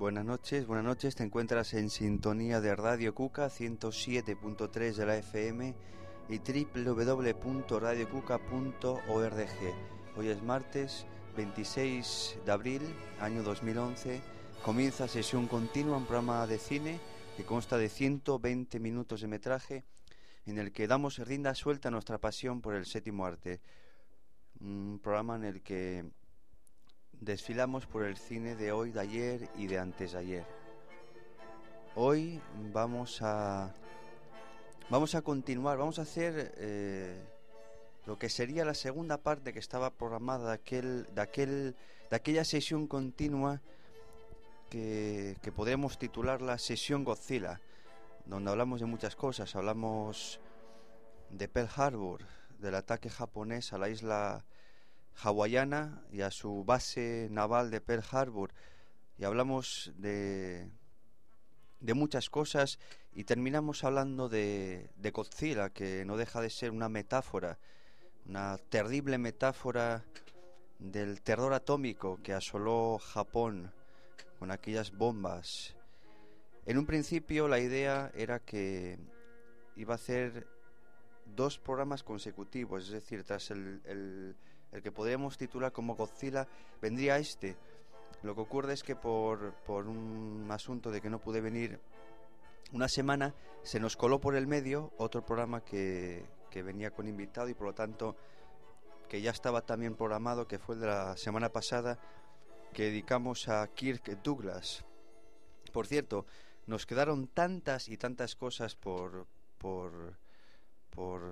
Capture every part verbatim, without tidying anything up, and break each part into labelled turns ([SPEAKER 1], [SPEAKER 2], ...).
[SPEAKER 1] buenas noches, buenas noches. Te encuentras en sintonía de Radio Cuca ciento siete punto tres de la F M y doble u doble u doble u punto radio cuca punto org. Hoy es martes veintiséis de abril, año dos mil once. Comienza Sesión Continua, un programa de cine que consta de ciento veinte minutos de metraje en el que damos rienda suelta a nuestra pasión por el séptimo arte. Un programa en el que desfilamos por el cine de hoy, de ayer y de antes de ayer. Hoy vamos a vamos a continuar, vamos a hacer eh, lo que sería la segunda parte que estaba programada de aquel, de aquel, de aquella sesión continua que, que podríamos titular la Sesión Godzilla, donde hablamos de muchas cosas. Hablamos de Pearl Harbor, del ataque japonés a la isla hawaiana y a su base naval de Pearl Harbor, y hablamos de de muchas cosas y terminamos hablando de, de Godzilla, que no deja de ser una metáfora, una terrible metáfora del terror atómico que asoló Japón con aquellas bombas. En un principio la idea era que iba a hacer dos programas consecutivos, es decir, tras el, el, el que podríamos titular como Godzilla, vendría este. Lo que ocurre es que por, por un asunto de que no pude venir una semana, se nos coló por el medio otro programa que, que venía con invitado, y por lo tanto que ya estaba también programado, que fue el de la semana pasada, que dedicamos a Kirk Douglas. Por cierto, nos quedaron tantas y tantas cosas por por por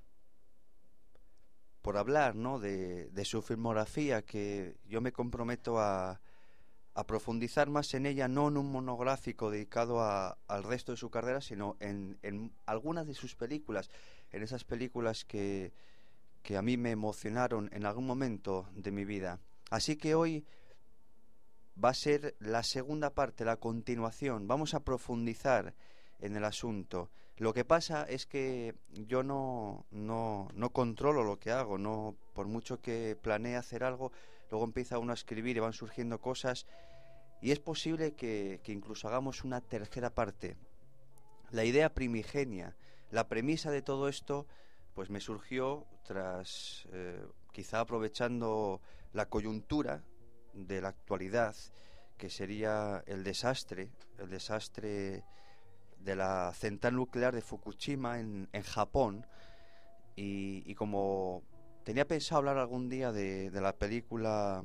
[SPEAKER 1] por hablar, ¿no? de, de su filmografía, que yo me comprometo a a profundizar más en ella, no en un monográfico dedicado a, al resto de su carrera, sino en, en algunas de sus películas, en esas películas que, que a mí me emocionaron en algún momento de mi vida. Así que hoy va a ser la segunda parte, la continuación. Vamos a profundizar en el asunto. Lo que pasa es que yo no, no, no controlo lo que hago, no, por mucho que planee hacer algo, luego empieza uno a escribir y van surgiendo cosas, y es posible que, que incluso hagamos una tercera parte. La idea primigenia, la premisa de todo esto, pues me surgió tras, eh, quizá aprovechando la coyuntura de la actualidad, que sería el desastre, el desastre de la central nuclear de Fukushima en, en Japón, y, y como tenía pensado hablar algún día de, de la película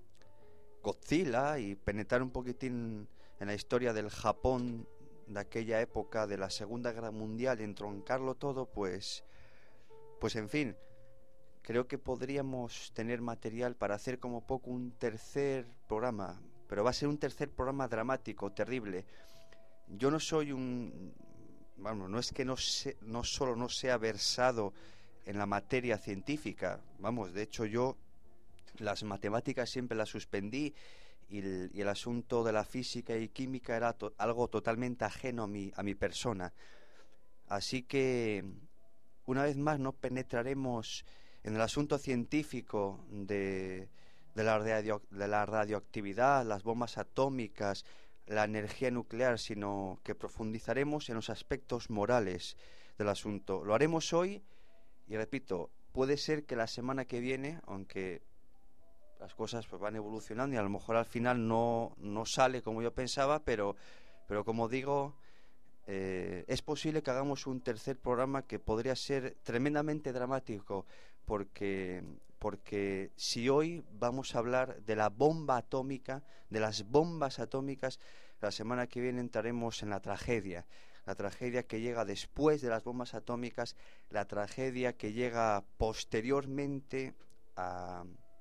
[SPEAKER 1] Godzilla y penetrar un poquitín en la historia del Japón de aquella época de la Segunda Guerra Mundial y entroncarlo todo, pues, pues en fin, creo que podríamos tener material para hacer como poco un tercer programa, pero va a ser un tercer programa dramático, terrible. Yo no soy un... Vamos, no es que no, sé, no solo no sea versado en la materia científica, vamos, de hecho yo las matemáticas siempre las suspendí, y el, y el asunto de la física y química era to, algo totalmente ajeno a mi, a mi persona. Así que, una vez más, no penetraremos en el asunto científico de, de, la, radio, de la radioactividad, las bombas atómicas, la energía nuclear, sino que profundizaremos en los aspectos morales del asunto. Lo haremos hoy, y repito, puede ser que la semana que viene, aunque las cosas pues van evolucionando y a lo mejor al final no, no sale como yo pensaba, pero, pero como digo, eh, es posible que hagamos un tercer programa que podría ser tremendamente dramático, porque, porque si hoy vamos a hablar de la bomba atómica, de las bombas atómicas, la semana que viene entraremos en la tragedia, la tragedia que llega después de las bombas atómicas, la tragedia que llega posteriormente a,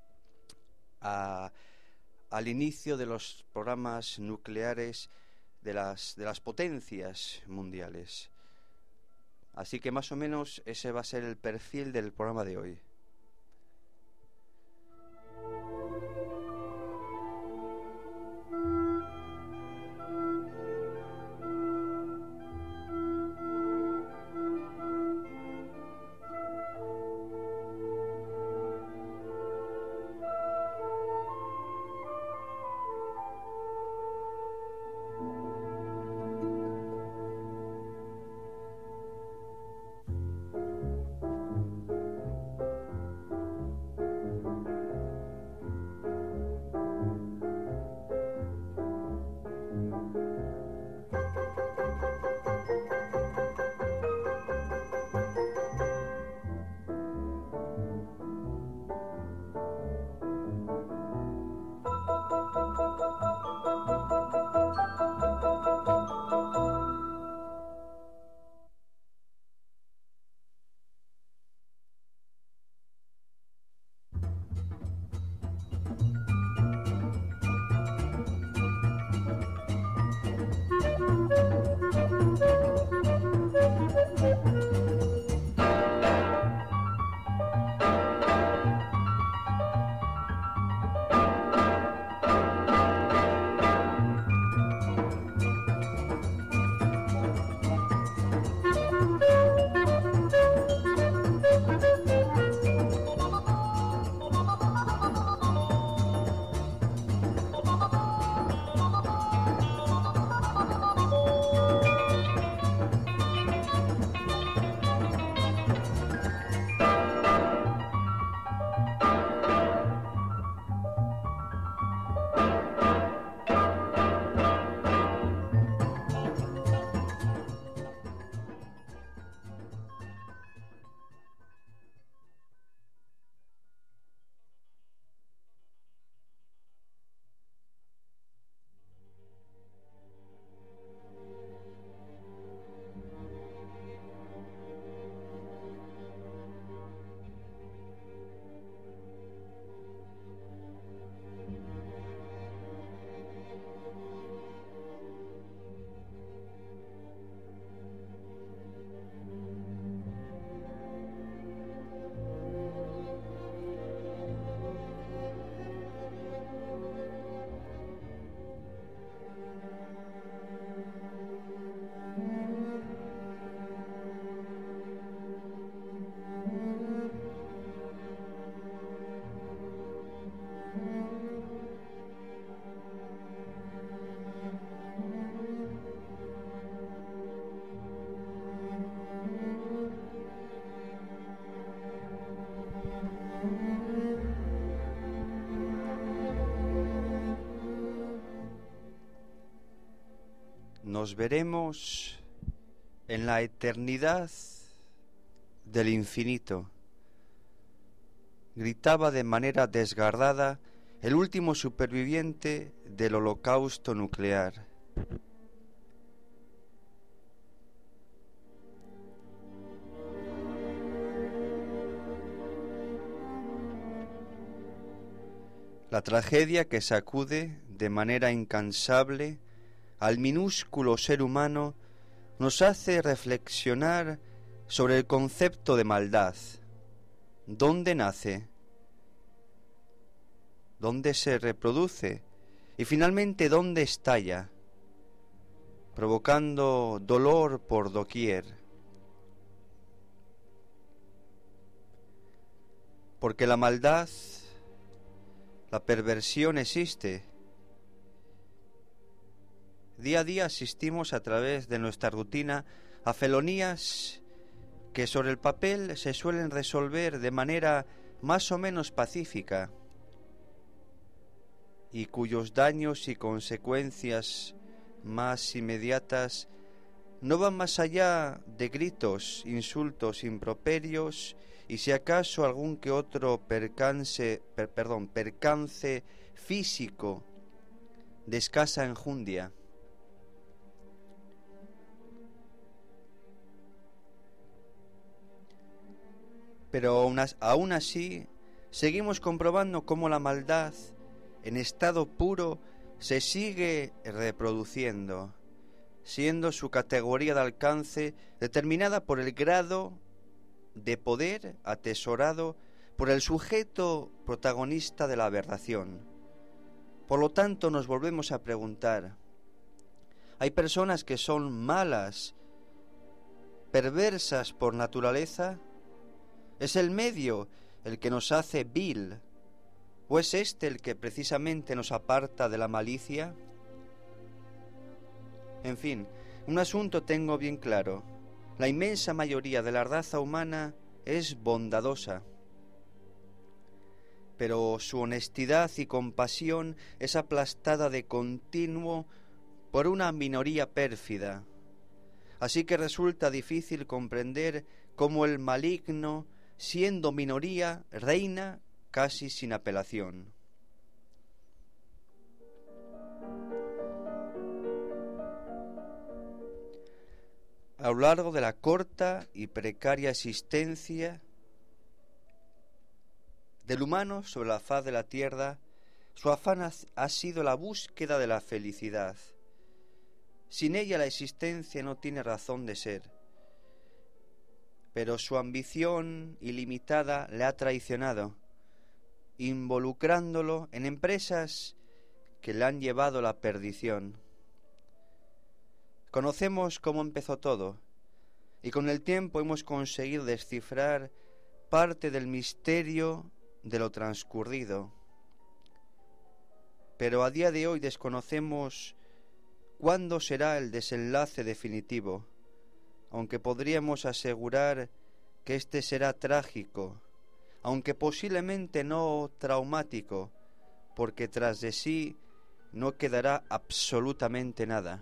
[SPEAKER 1] a, al inicio de los programas nucleares de las, de las potencias mundiales. Así que más o menos ese va a ser el perfil del programa de hoy. nos veremos en la eternidad del infinito, gritaba de manera desgarrada el último superviviente del holocausto nuclear. La tragedia que sacude de manera incansable al minúsculo ser humano nos hace reflexionar sobre el concepto de maldad. ¿Dónde nace? ¿Dónde se reproduce? Y finalmente, ¿dónde estalla? Provocando dolor por doquier. Porque la maldad, la perversión existe. Día a día asistimos a través de nuestra rutina a felonías que sobre el papel se suelen resolver de manera más o menos pacífica y cuyos daños y consecuencias más inmediatas no van más allá de gritos, insultos, improperios y si acaso algún que otro percance, per, perdón, percance físico de escasa enjundia. Pero aún, aún así seguimos comprobando cómo la maldad en estado puro se sigue reproduciendo, siendo su categoría de alcance determinada por el grado de poder atesorado por el sujeto protagonista de la aberración. Por lo tanto, nos volvemos a preguntar, ¿hay personas que son malas, perversas por naturaleza? ¿Es el medio el que nos hace vil? ¿O es este el que precisamente nos aparta de la malicia? En fin, un asunto tengo bien claro. La inmensa mayoría de la raza humana es bondadosa. Pero su honestidad y compasión es aplastada de continuo por una minoría pérfida. Así que resulta difícil comprender cómo el maligno, siendo minoría, reina casi sin apelación. A lo largo de la corta y precaria existencia del humano sobre la faz de la tierra, su afán ha sido la búsqueda de la felicidad. Sin ella la existencia no tiene razón de ser. Pero su ambición ilimitada le ha traicionado, involucrándolo en empresas que le han llevado a la perdición. Conocemos cómo empezó todo, y con el tiempo hemos conseguido descifrar parte del misterio de lo transcurrido. Pero a día de hoy desconocemos cuándo será el desenlace definitivo, aunque podríamos asegurar que este será trágico, aunque posiblemente no traumático, porque tras de sí no quedará absolutamente nada.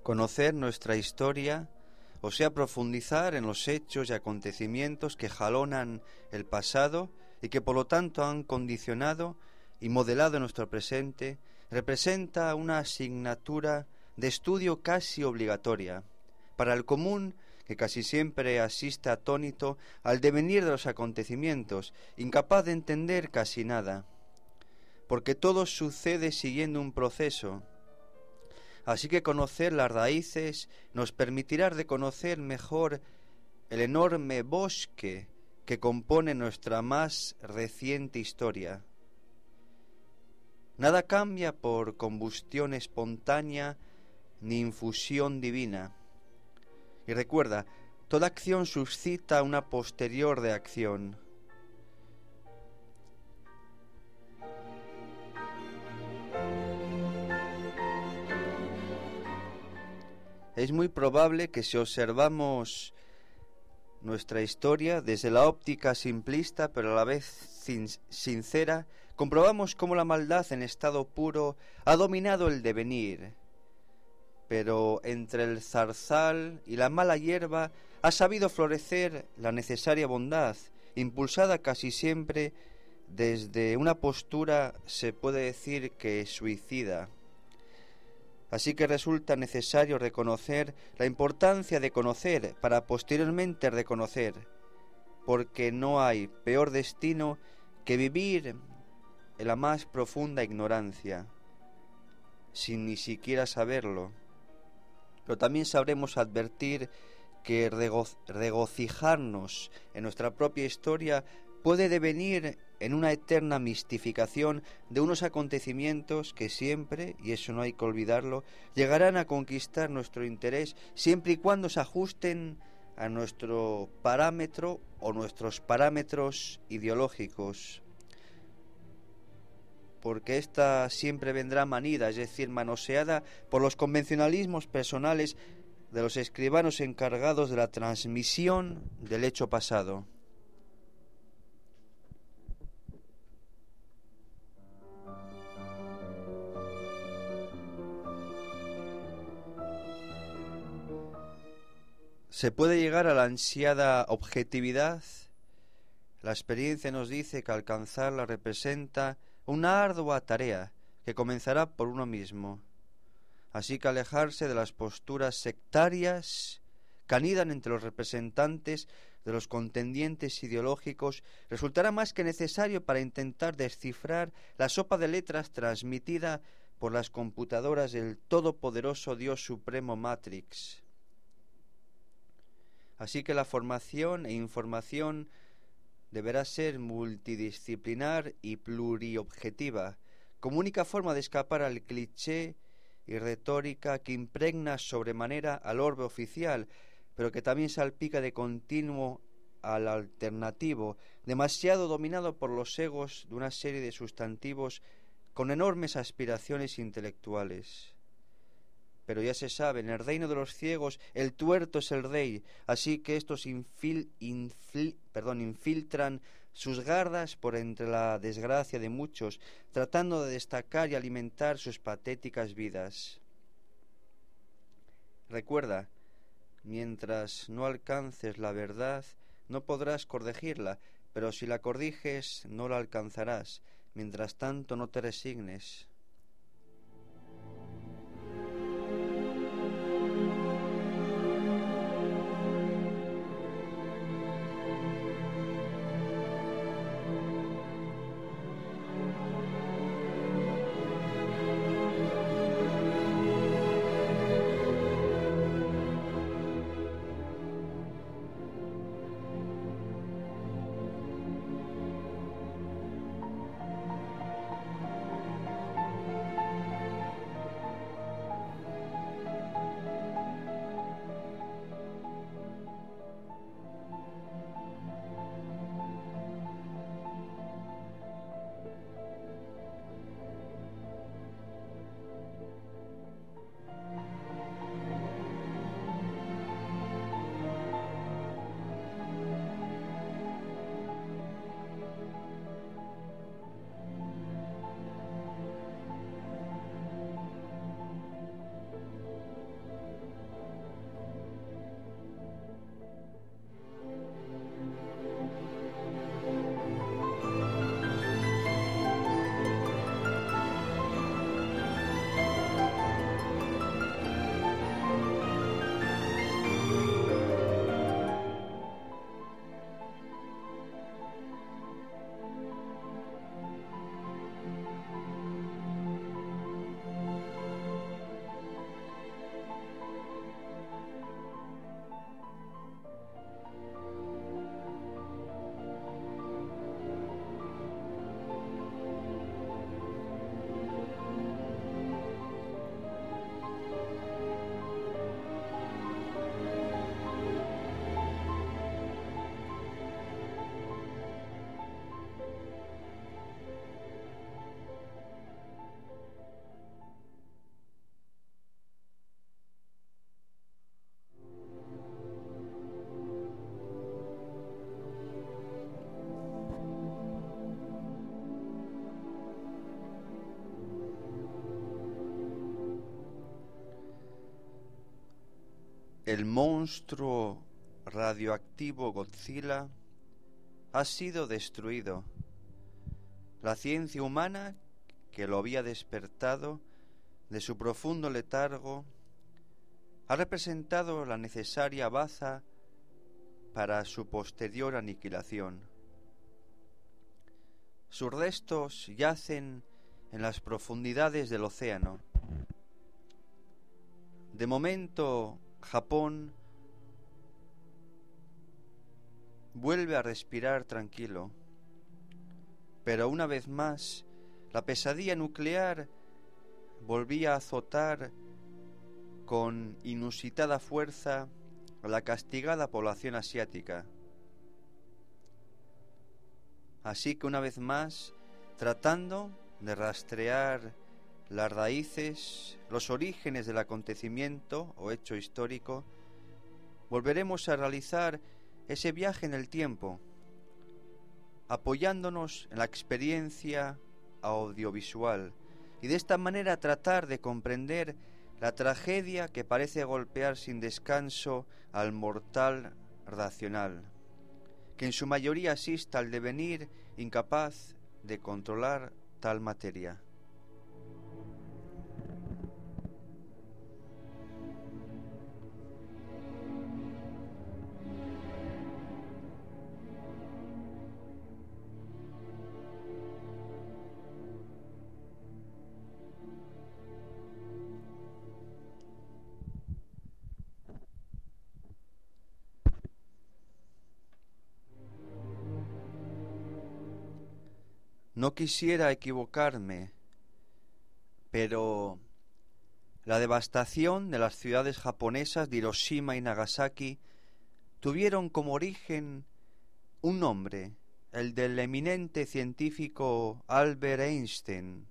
[SPEAKER 1] Conocer nuestra historia, o sea, profundizar en los hechos y acontecimientos que jalonan el pasado y que por lo tanto han condicionado y modelado nuestro presente, representa una asignatura de estudio casi obligatoria para el común, que casi siempre asiste atónito al devenir de los acontecimientos, incapaz de entender casi nada, porque todo sucede siguiendo un proceso. Así que conocer las raíces nos permitirá reconocer mejor el enorme bosque que compone nuestra más reciente historia. Nada cambia por combustión espontánea ni infusión divina. Y recuerda, toda acción suscita una posterior reacción. Es muy probable que si observamos nuestra historia desde la óptica simplista, pero a la vez sin- sincera, comprobamos cómo la maldad en estado puro ha dominado el devenir. Pero entre el zarzal y la mala hierba ha sabido florecer la necesaria bondad, impulsada casi siempre desde una postura, se puede decir que suicida. Así que resulta necesario reconocer la importancia de conocer para posteriormente reconocer, porque no hay peor destino que vivir en la más profunda ignorancia, sin ni siquiera saberlo. Pero también sabremos advertir que rego- regocijarnos en nuestra propia historia puede devenir en una eterna mistificación de unos acontecimientos que siempre, y eso no hay que olvidarlo, llegarán a conquistar nuestro interés siempre y cuando se ajusten a nuestro parámetro o nuestros parámetros ideológicos, porque ésta siempre vendrá manida, es decir, manoseada por los convencionalismos personales de los escribanos encargados de la transmisión del hecho pasado. Se puede llegar a la ansiada objetividad. La experiencia nos dice que alcanzarla representa una ardua tarea que comenzará por uno mismo. Así que alejarse de las posturas sectarias que anidan entre los representantes de los contendientes ideológicos resultará más que necesario para intentar descifrar la sopa de letras transmitida por las computadoras del todopoderoso Dios Supremo Matrix. Así que la formación e información deberá ser multidisciplinar y pluriobjetiva, como única forma de escapar al cliché y retórica que impregna sobremanera al orbe oficial, pero que también salpica de continuo al alternativo, demasiado dominado por los egos de una serie de sustantivos con enormes aspiraciones intelectuales. Pero ya se sabe, en el reino de los ciegos el tuerto es el rey, así que estos infil, infil, perdón, infiltran sus garras por entre la desgracia de muchos, tratando de destacar y alimentar sus patéticas vidas. Recuerda, mientras no alcances la verdad, no podrás corregirla, pero si la corriges, no la alcanzarás. Mientras tanto, no te resignes. el monstruo radioactivo Godzilla ha sido destruido. La ciencia humana, que lo había despertado de su profundo letargo, ha representado la necesaria baza para su posterior aniquilación. Sus restos yacen en las profundidades del océano. De momento, Japón vuelve a respirar tranquilo, pero una vez más, la pesadilla nuclear volvía a azotar con inusitada fuerza a la castigada población asiática. Así que una vez más, tratando de rastrear las raíces, los orígenes del acontecimiento o hecho histórico, volveremos a realizar ese viaje en el tiempo, apoyándonos en la experiencia audiovisual y de esta manera tratar de comprender la tragedia que parece golpear sin descanso al mortal racional, que en su mayoría asista al devenir incapaz de controlar tal materia. No quisiera equivocarme, pero la devastación de las ciudades japonesas de Hiroshima y Nagasaki tuvieron como origen un nombre, el del eminente científico Albert Einstein,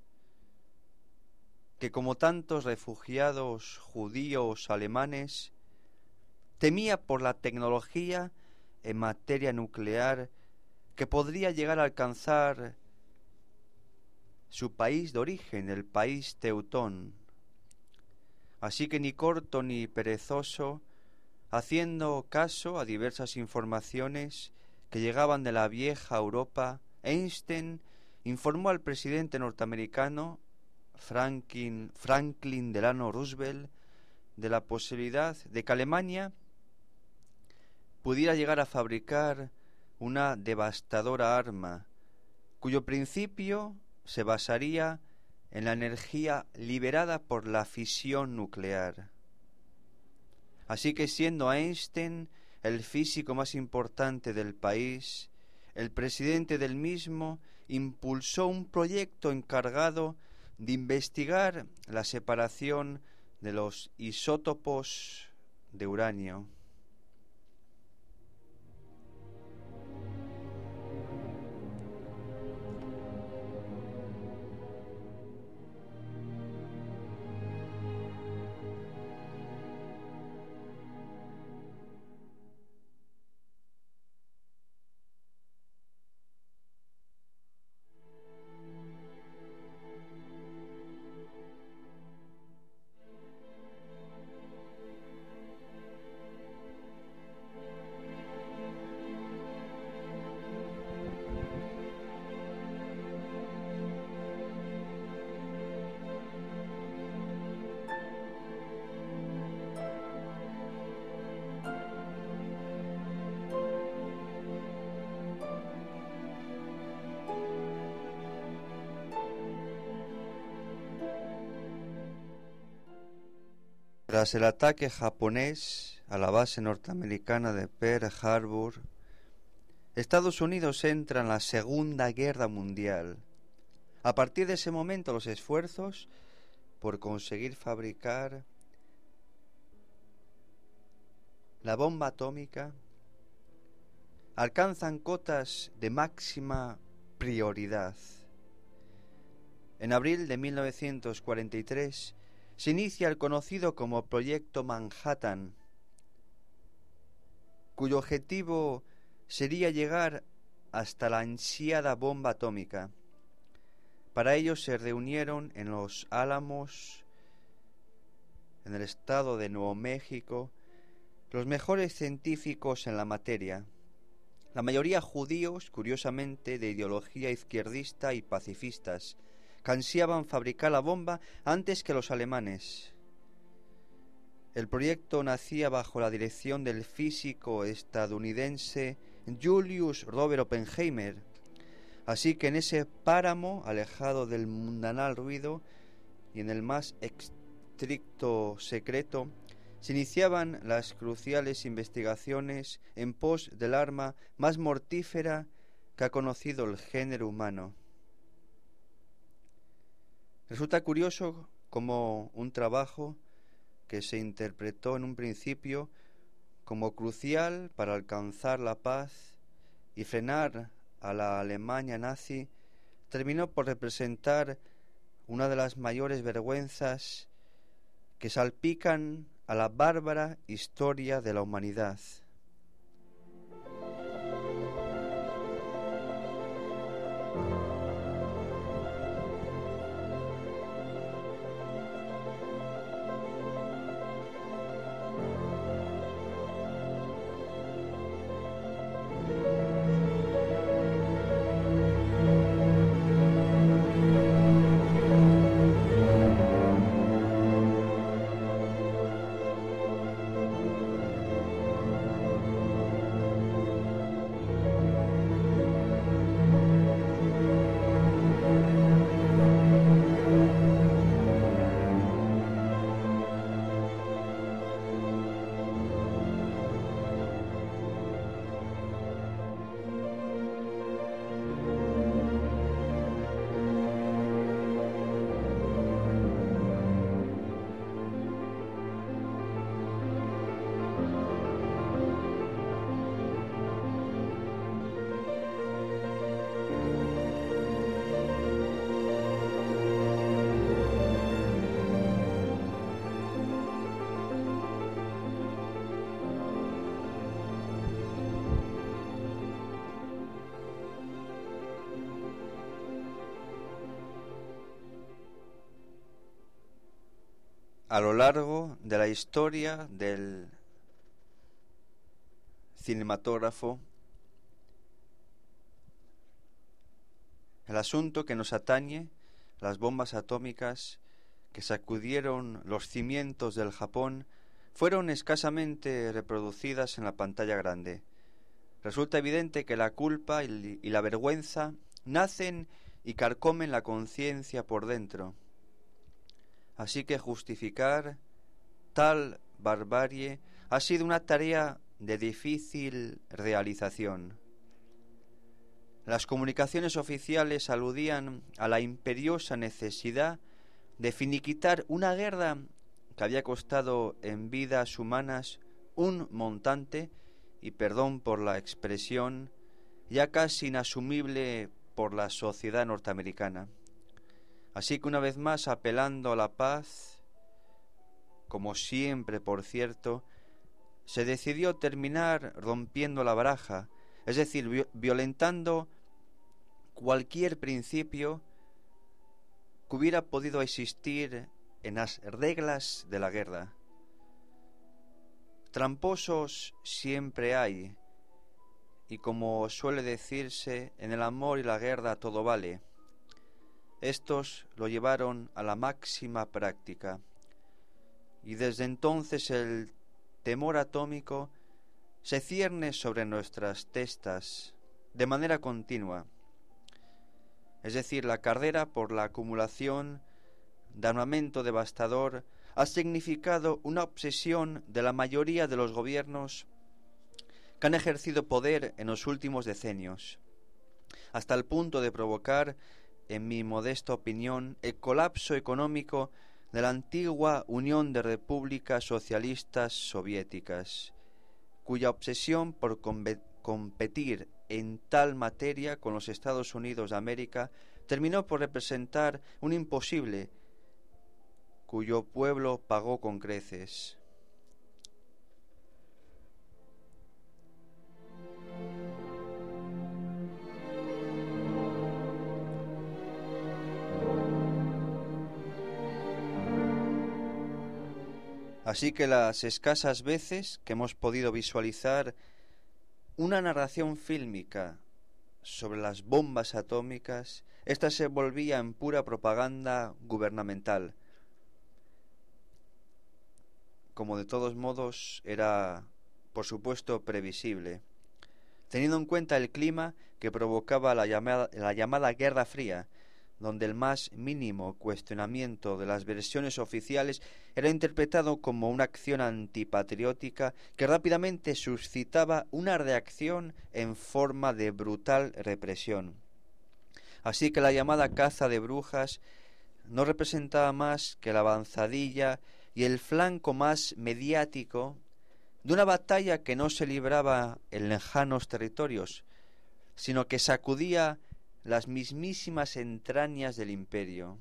[SPEAKER 1] que como tantos refugiados judíos alemanes temía por la tecnología en materia nuclear que podría llegar a alcanzar su país de origen, el país teutón. Así que ni corto ni perezoso, haciendo caso a diversas informaciones que llegaban de la vieja Europa, Einstein informó al presidente norteamericano Franklin, Franklin Delano Roosevelt de la posibilidad de que Alemania pudiera llegar a fabricar una devastadora arma, cuyo principio se basaría en la energía liberada por la fisión nuclear. Así que siendo Einstein el físico más importante del país, el presidente del mismo impulsó un proyecto encargado de investigar la separación de los isótopos de uranio. Tras el ataque japonés a la base norteamericana de Pearl Harbor, Estados Unidos entra en la Segunda Guerra Mundial. A partir de ese momento, los esfuerzos por conseguir fabricar la bomba atómica alcanzan cotas de máxima prioridad. En abril de mil novecientos cuarenta y tres se inicia el conocido como Proyecto Manhattan, cuyo objetivo sería llegar hasta la ansiada bomba atómica. Para ello se reunieron en Los Álamos, en el estado de Nuevo México, Los mejores científicos en la materia, la mayoría judíos, curiosamente de ideología izquierdista y pacifistas, que ansiaban fabricar la bomba antes que los alemanes. El proyecto nacía bajo la dirección del físico estadounidense Julius Robert Oppenheimer, así que en ese páramo, alejado del mundanal ruido y en el más estricto secreto, se iniciaban las cruciales investigaciones en pos del arma más mortífera que ha conocido el género humano. Resulta curioso cómo un trabajo que se interpretó en un principio como crucial para alcanzar la paz y frenar a la Alemania nazi, terminó por representar una de las mayores vergüenzas que salpican a la bárbara historia de la humanidad. A lo largo de la historia del cinematógrafo, el asunto que nos atañe, las bombas atómicas que sacudieron los cimientos del Japón, fueron escasamente reproducidas en la pantalla grande. Resulta evidente que la culpa y la vergüenza nacen y carcomen la conciencia por dentro. Así que justificar tal barbarie ha sido una tarea de difícil realización. Las comunicaciones oficiales aludían a la imperiosa necesidad de finiquitar una guerra que había costado en vidas humanas un montante, y perdón por la expresión, ya casi inasumible por la sociedad norteamericana. Así que una vez más, apelando a la paz, como siempre, por cierto, se decidió terminar rompiendo la baraja, es decir, violentando cualquier principio que hubiera podido existir en las reglas de la guerra. Tramposos siempre hay, y como suele decirse, en el amor y la guerra todo vale. Estos lo llevaron a la máxima práctica, y desde entonces el temor atómico se cierne sobre nuestras testas de manera continua. Es decir, la carrera por la acumulación de armamento devastador ha significado una obsesión de la mayoría de los gobiernos que han ejercido poder en los últimos decenios, hasta el punto de provocar, en mi modesta opinión, el colapso económico de la antigua Unión de Repúblicas Socialistas Soviéticas, cuya obsesión por competir en tal materia con los Estados Unidos de América terminó por representar un imposible cuyo pueblo pagó con creces. Así que las escasas veces que hemos podido visualizar una narración fílmica sobre las bombas atómicas, esta se volvía en pura propaganda gubernamental, como de todos modos era, por supuesto, previsible, teniendo en cuenta el clima que provocaba la llamada, la llamada Guerra Fría, donde el más mínimo cuestionamiento de las versiones oficiales era interpretado como una acción antipatriótica que rápidamente suscitaba una reacción en forma de brutal represión. Así que la llamada caza de brujas no representaba más que la avanzadilla y el flanco más mediático de una batalla que no se libraba en lejanos territorios, sino que sacudía las mismísimas entrañas del imperio.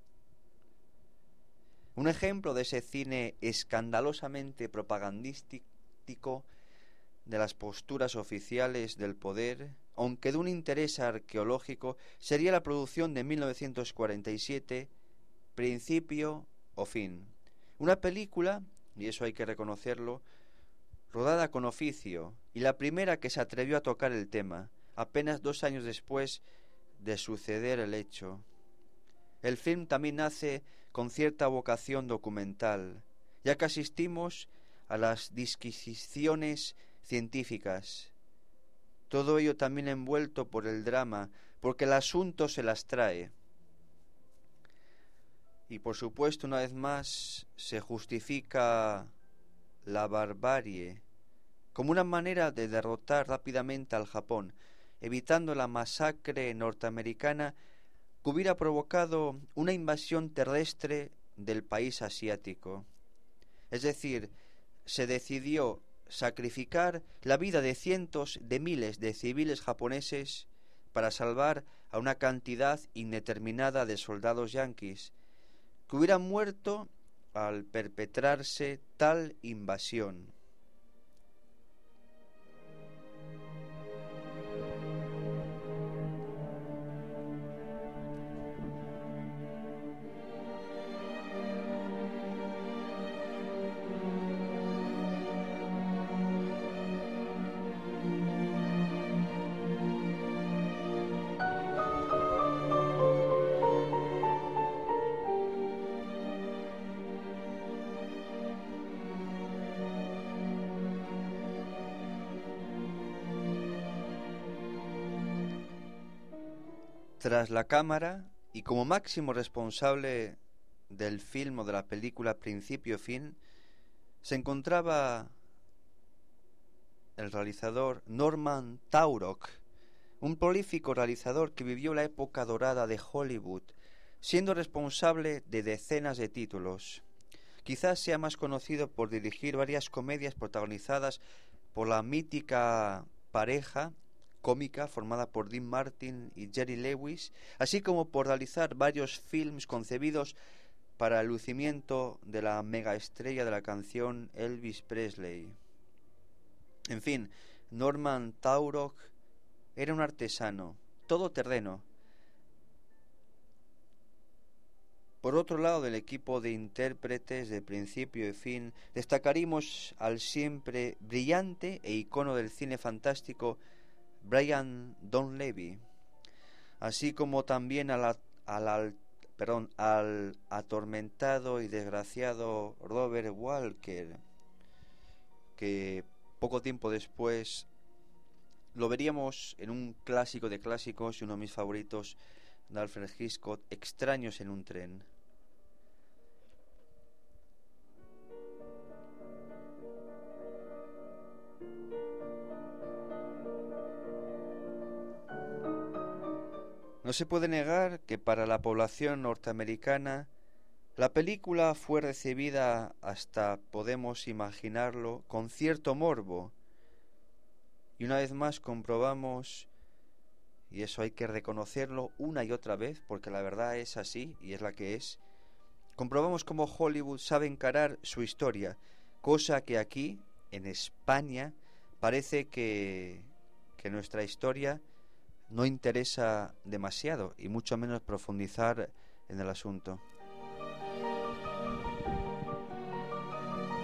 [SPEAKER 1] Un ejemplo de ese cine escandalosamente propagandístico de las posturas oficiales del poder, aunque de un interés arqueológico, sería la producción de mil novecientos cuarenta y siete, Principio o Fin. Una película, y eso hay que reconocerlo, rodada con oficio, y la primera que se atrevió a tocar el tema, apenas dos años después de suceder el hecho. El film también nace con cierta vocación documental, ya que asistimos a las disquisiciones científicas. Todo ello también envuelto por el drama, porque el asunto se las trae. Y por supuesto, una vez más, se justifica la barbarie como una manera de derrotar rápidamente al Japón, evitando la masacre norteamericana que hubiera provocado una invasión terrestre del país asiático. Es decir, se decidió sacrificar la vida de cientos de miles de civiles japoneses para salvar a una cantidad indeterminada de soldados yanquis que hubieran muerto al perpetrarse tal invasión. Tras la cámara, y como máximo responsable del film o de la película Principio Fin, se encontraba el realizador Norman Taurog, un prolífico realizador que vivió la época dorada de Hollywood, siendo responsable de decenas de títulos. Quizás sea más conocido por dirigir varias comedias protagonizadas por la mítica pareja cómica formada por Dean Martin y Jerry Lewis, así como por realizar varios films concebidos para el lucimiento de la megaestrella de la canción Elvis Presley. En fin, Norman Taurog era un artesano, todoterreno. Por otro lado, del equipo de intérpretes de Principio y Fin, destacaríamos al siempre brillante e icono del cine fantástico Brian Donlevy, así como también al, al, perdón, al atormentado y desgraciado Robert Walker, que poco tiempo después lo veríamos en un clásico de clásicos y uno de mis favoritos de Alfred Hitchcock, Extraños en un tren. No se puede negar que para la población norteamericana la película fue recibida, hasta podemos imaginarlo, con cierto morbo. Y una vez más comprobamos, y eso hay que reconocerlo una y otra vez, porque la verdad es así y es la que es, comprobamos cómo Hollywood sabe encarar su historia, cosa que aquí, en España, parece que, que nuestra historia no interesa demasiado, y mucho menos profundizar en el asunto.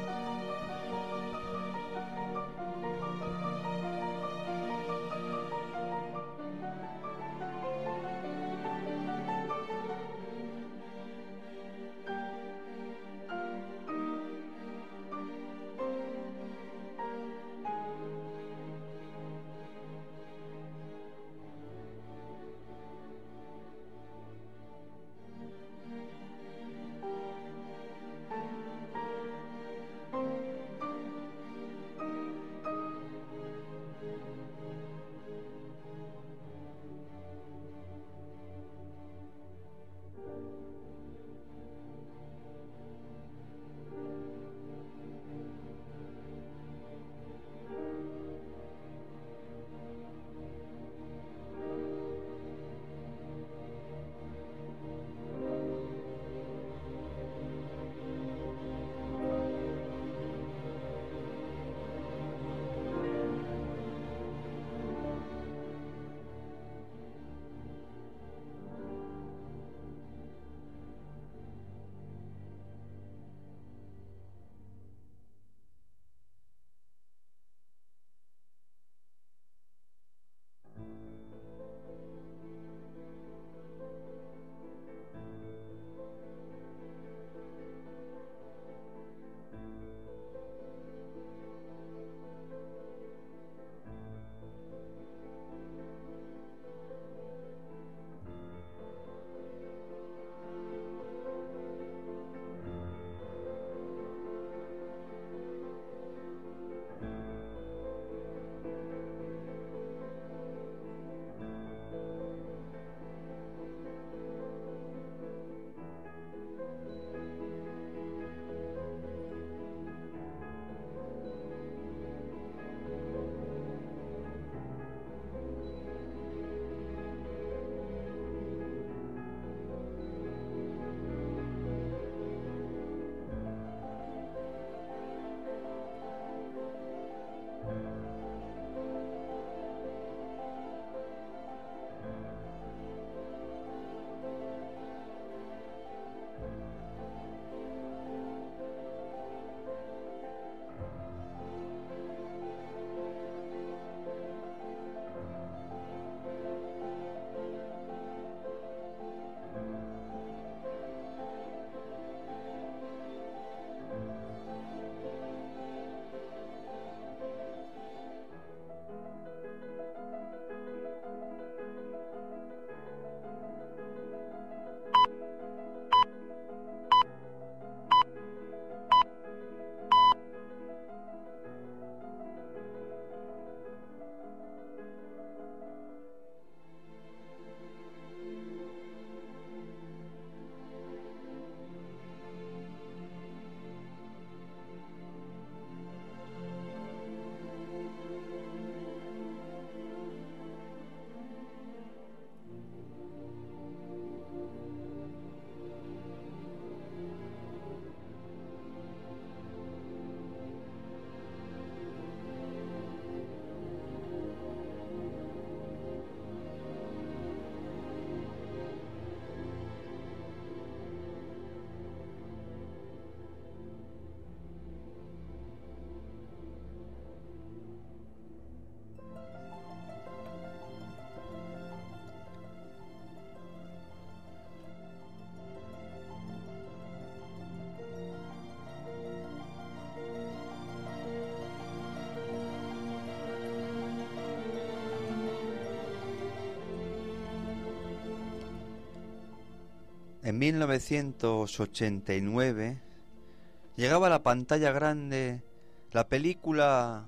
[SPEAKER 1] en mil novecientos ochenta y nueve llegaba a la pantalla grande la película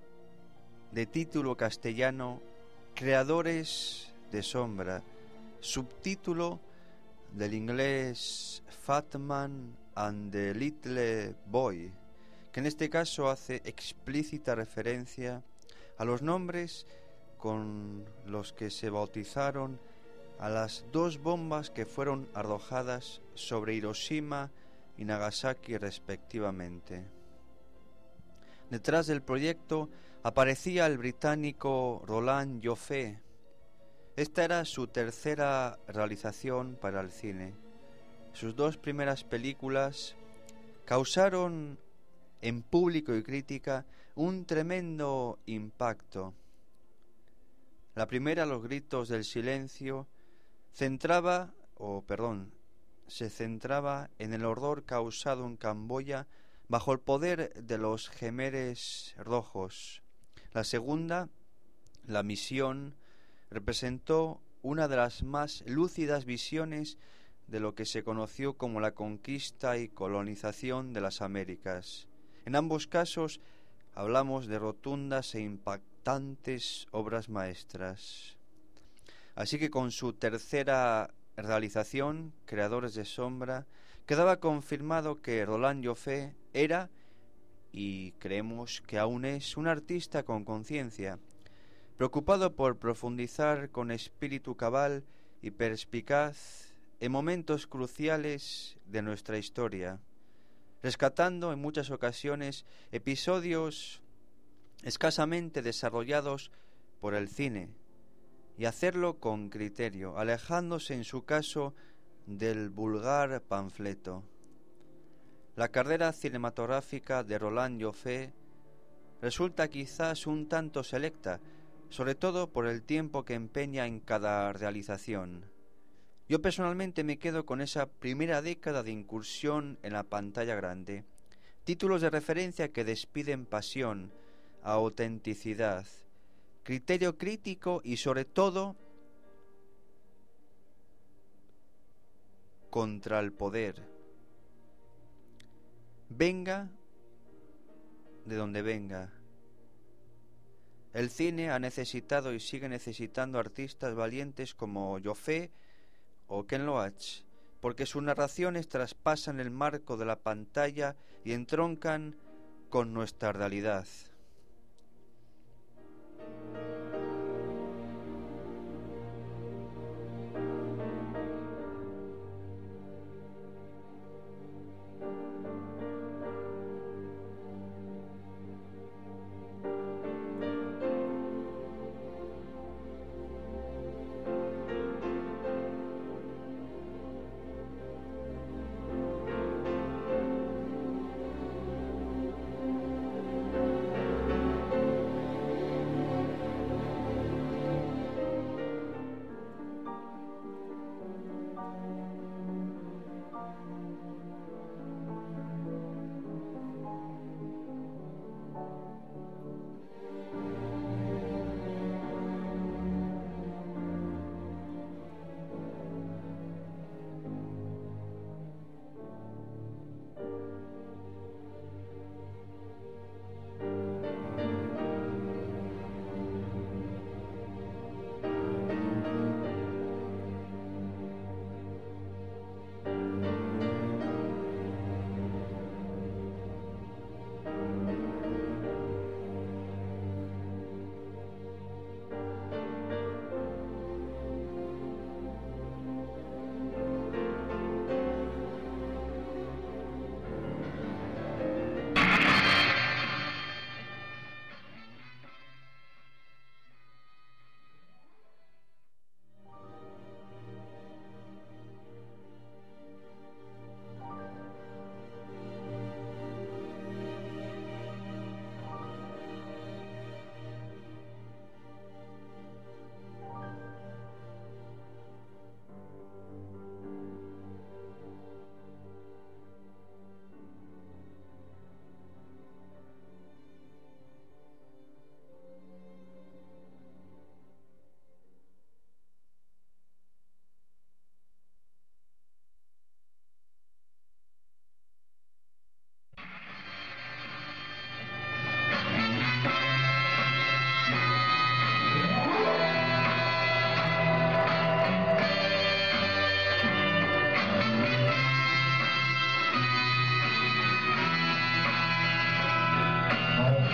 [SPEAKER 1] de título castellano Creadores de Sombra, subtítulo del inglés Fat Man and the Little Boy, que en este caso hace explícita referencia a los nombres con los que se bautizaron a las dos bombas que fueron arrojadas sobre Hiroshima y Nagasaki respectivamente. Detrás del proyecto aparecía el británico Roland Joffé. Esta era su tercera realización para el cine. Sus dos primeras películas causaron en público y crítica un tremendo impacto. La primera, Los gritos del silencio, centraba, o perdón, se centraba en el horror causado en Camboya bajo el poder de los Jemeres Rojos. La segunda, La misión, representó una de las más lúcidas visiones de lo que se conoció como la conquista y colonización de las Américas. En ambos casos hablamos de rotundas e impactantes obras maestras. Así que con su tercera realización, Creadores de Sombra, quedaba confirmado que Roland Joffé era, y creemos que aún es, un artista con conciencia, preocupado por profundizar con espíritu cabal y perspicaz en momentos cruciales de nuestra historia, rescatando en muchas ocasiones episodios escasamente desarrollados por el cine, y hacerlo con criterio, alejándose en su caso del vulgar panfleto. La carrera cinematográfica de Roland Joffé resulta quizás un tanto selecta, sobre todo por el tiempo que empeña en cada realización. Yo personalmente me quedo con esa primera década de incursión en la pantalla grande, títulos de referencia que despiden pasión, autenticidad, criterio crítico y sobre todo contra el poder. Venga de donde venga. El cine ha necesitado y sigue necesitando artistas valientes como Joffé o Ken Loach, porque sus narraciones traspasan el marco de la pantalla y entroncan con nuestra realidad.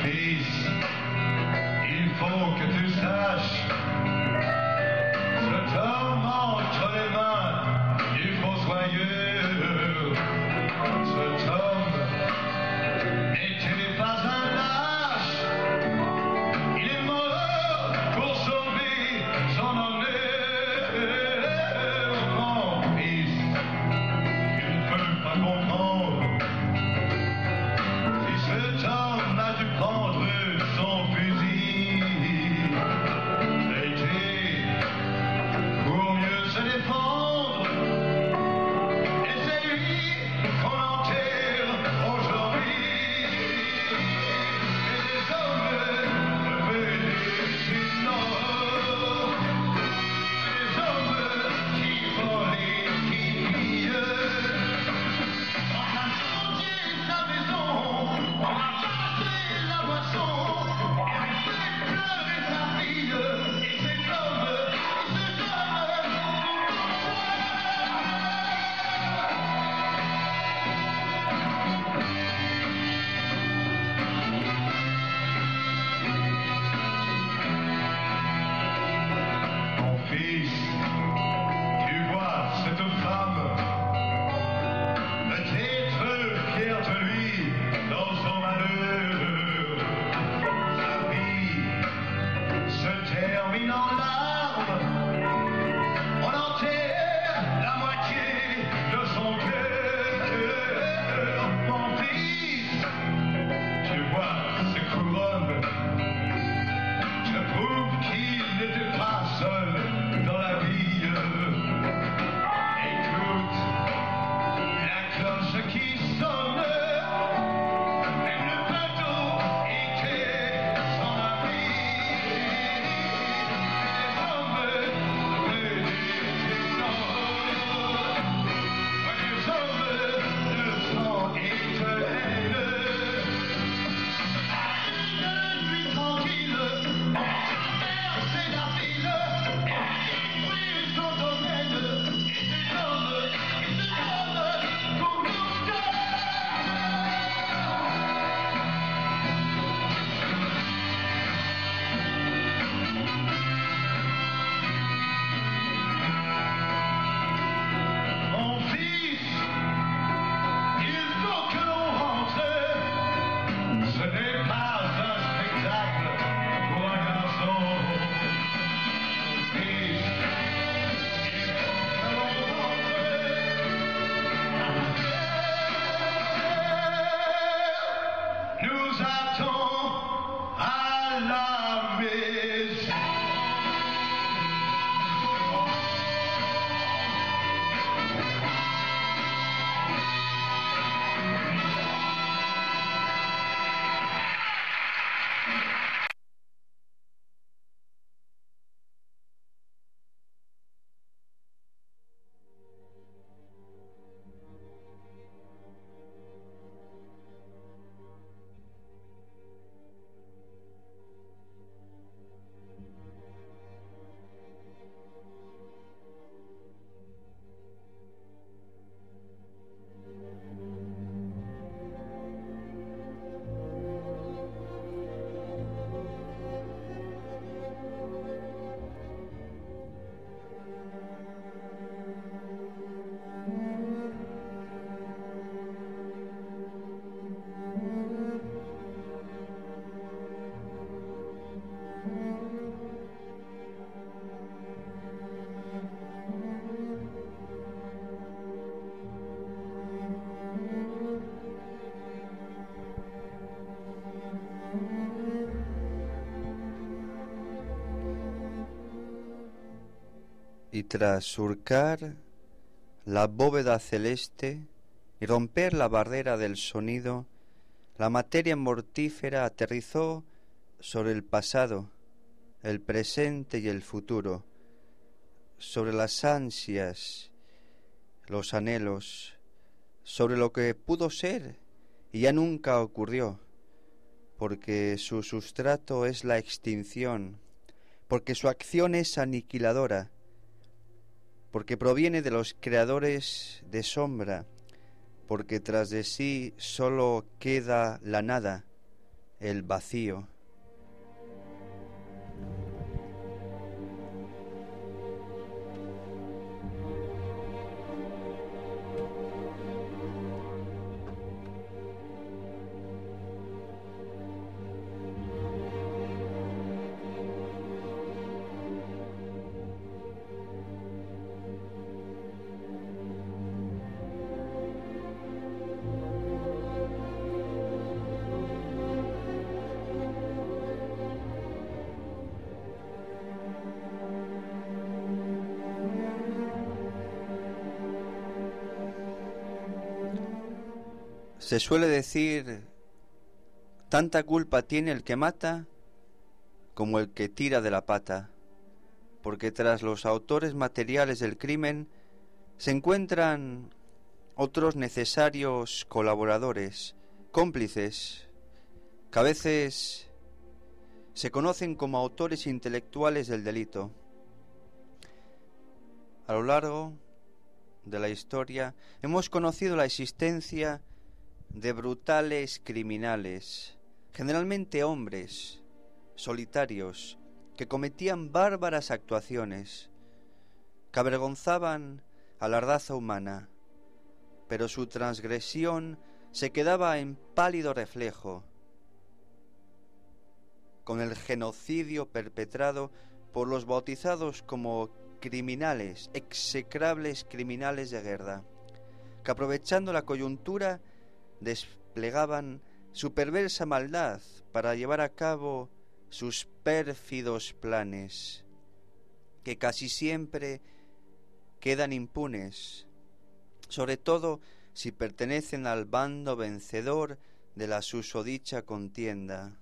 [SPEAKER 1] y tras surcar la bóveda celeste y romper la barrera del sonido, la materia mortífera aterrizó sobre el pasado, el presente y el futuro, sobre las ansias, los anhelos, sobre lo que pudo ser y ya nunca ocurrió, porque su sustrato es la extinción, porque su acción es aniquiladora, porque proviene de los creadores de sombra, porque tras de sí sólo queda la nada, el vacío. Se suele decir, tanta culpa tiene el que mata como el que tira de la pata, porque tras los autores materiales del crimen se encuentran otros necesarios colaboradores, cómplices, que a veces se conocen como autores intelectuales del delito. A lo largo de la historia hemos conocido la existencia de brutales criminales, generalmente hombres, solitarios, que cometían bárbaras actuaciones, que avergonzaban a la raza humana, pero su transgresión se quedaba en pálido reflejo con el genocidio perpetrado por los bautizados como criminales, execrables criminales de guerra, que aprovechando la coyuntura desplegaban su perversa maldad para llevar a cabo sus pérfidos planes, que casi siempre quedan impunes, sobre todo si pertenecen al bando vencedor de la susodicha contienda.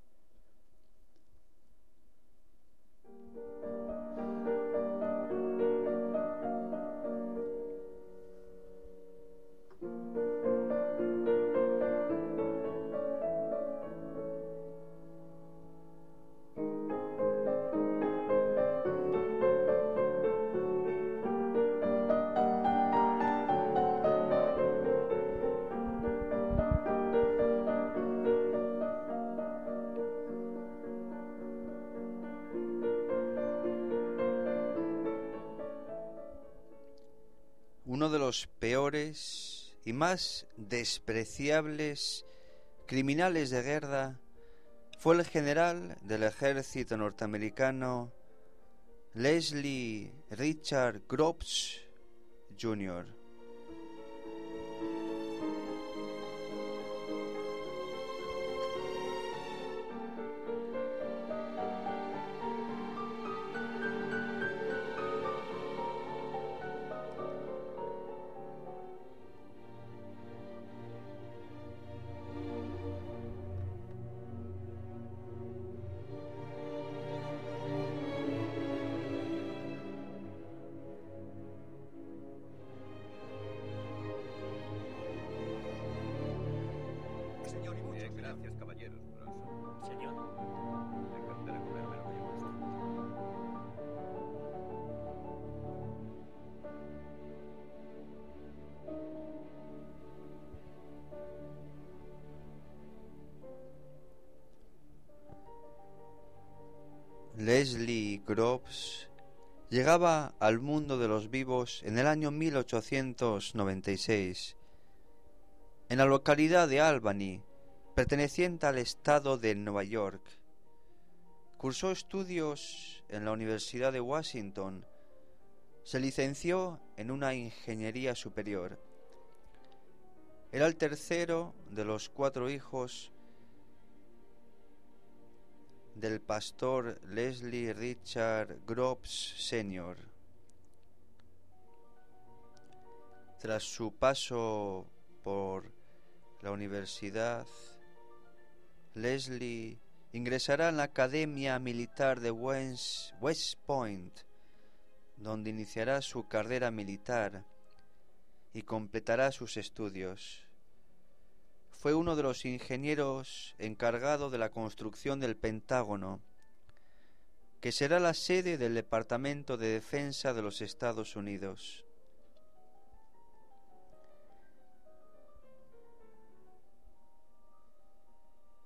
[SPEAKER 1] Uno de los peores y más despreciables criminales de guerra fue el general del ejército norteamericano Leslie Richard Groves junior
[SPEAKER 2] Gracias, caballeros. Bronson. Señor. Encantaré comerme lo que yo guste.
[SPEAKER 1] Leslie Groves llegaba al mundo de los vivos en el año mil ochocientos noventa y seis, en la localidad de Albany, perteneciente al estado de Nueva York. Cursó estudios en la Universidad de Washington. Se licenció en una ingeniería superior. Era el tercero de los cuatro hijos del pastor Leslie Richard Groves senior Tras su paso por la universidad, Leslie ingresará en la Academia Militar de West, West Point, donde iniciará su carrera militar y completará sus estudios. Fue uno de los ingenieros encargado de la construcción del Pentágono, que será la sede del Departamento de Defensa de los Estados Unidos.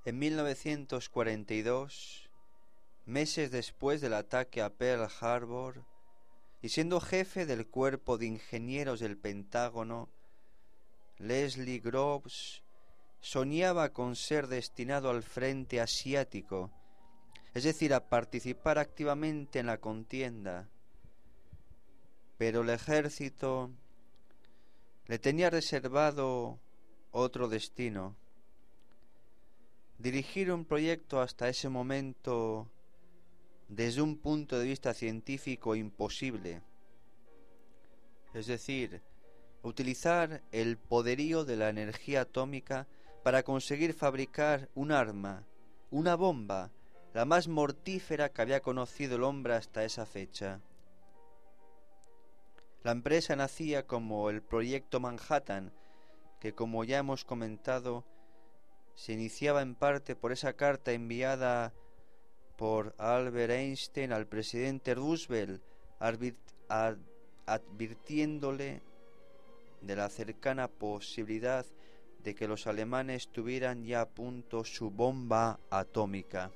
[SPEAKER 1] En mil novecientos cuarenta y dos, meses después del ataque a Pearl Harbor, y siendo jefe del cuerpo de ingenieros del Pentágono, Leslie Groves soñaba con ser destinado al frente asiático, es decir, a participar activamente en la contienda. Pero el ejército le tenía reservado otro destino: dirigir un proyecto hasta ese momento desde un punto de vista científico imposible, es decir, utilizar el poderío de la energía atómica para conseguir fabricar un arma, una bomba, la más mortífera que había conocido el hombre hasta esa fecha. La empresa nacía como el Proyecto Manhattan, que, como ya hemos comentado, se iniciaba en parte por esa carta enviada por Albert Einstein al presidente Roosevelt, advirtiéndole de la cercana posibilidad de que los alemanes tuvieran ya a punto su bomba atómica.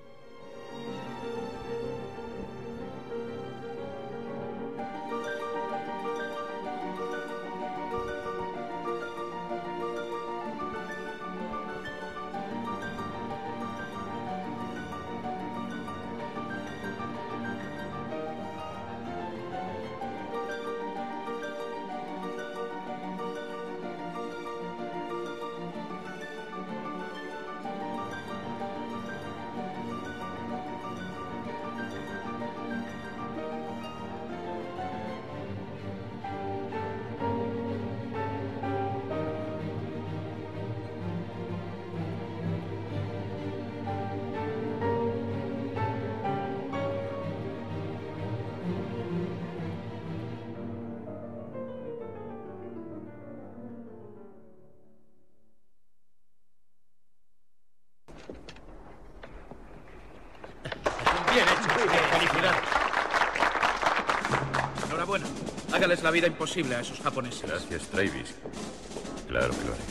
[SPEAKER 2] Bien hecho. Felicidades. Enhorabuena. Hágales la vida imposible a esos japoneses.
[SPEAKER 3] Gracias, Travis. Claro que lo haré.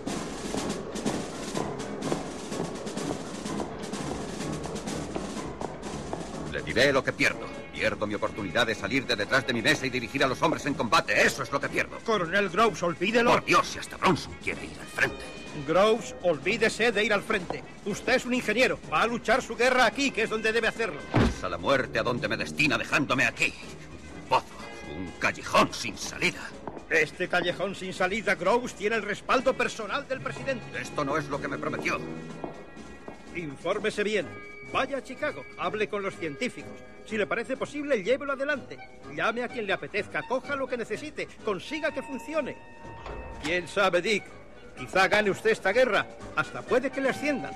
[SPEAKER 4] Le diré lo que pierdo. Pierdo mi oportunidad de salir de detrás de mi mesa y dirigir a los hombres en combate. Eso es lo que pierdo.
[SPEAKER 2] Coronel Groves, olvídelo.
[SPEAKER 4] Por Dios, si hasta Bronson quiere ir al frente.
[SPEAKER 2] Groves, olvídese de ir al frente. Usted es un ingeniero. Va a luchar su guerra aquí, que es donde debe hacerlo.
[SPEAKER 4] Es a la muerte a donde me destina dejándome aquí. Un pozo, un callejón sin salida.
[SPEAKER 2] Este callejón sin salida, Groves, tiene el respaldo personal del presidente.
[SPEAKER 4] Esto no es lo que me prometió.
[SPEAKER 2] Infórmese bien. Vaya a Chicago, hable con los científicos. Si le parece posible, llévelo adelante. Llame a quien le apetezca, coja lo que necesite, consiga que funcione. ¿Quién sabe, Dick? Quizá gane usted esta guerra. Hasta puede que le asciendan.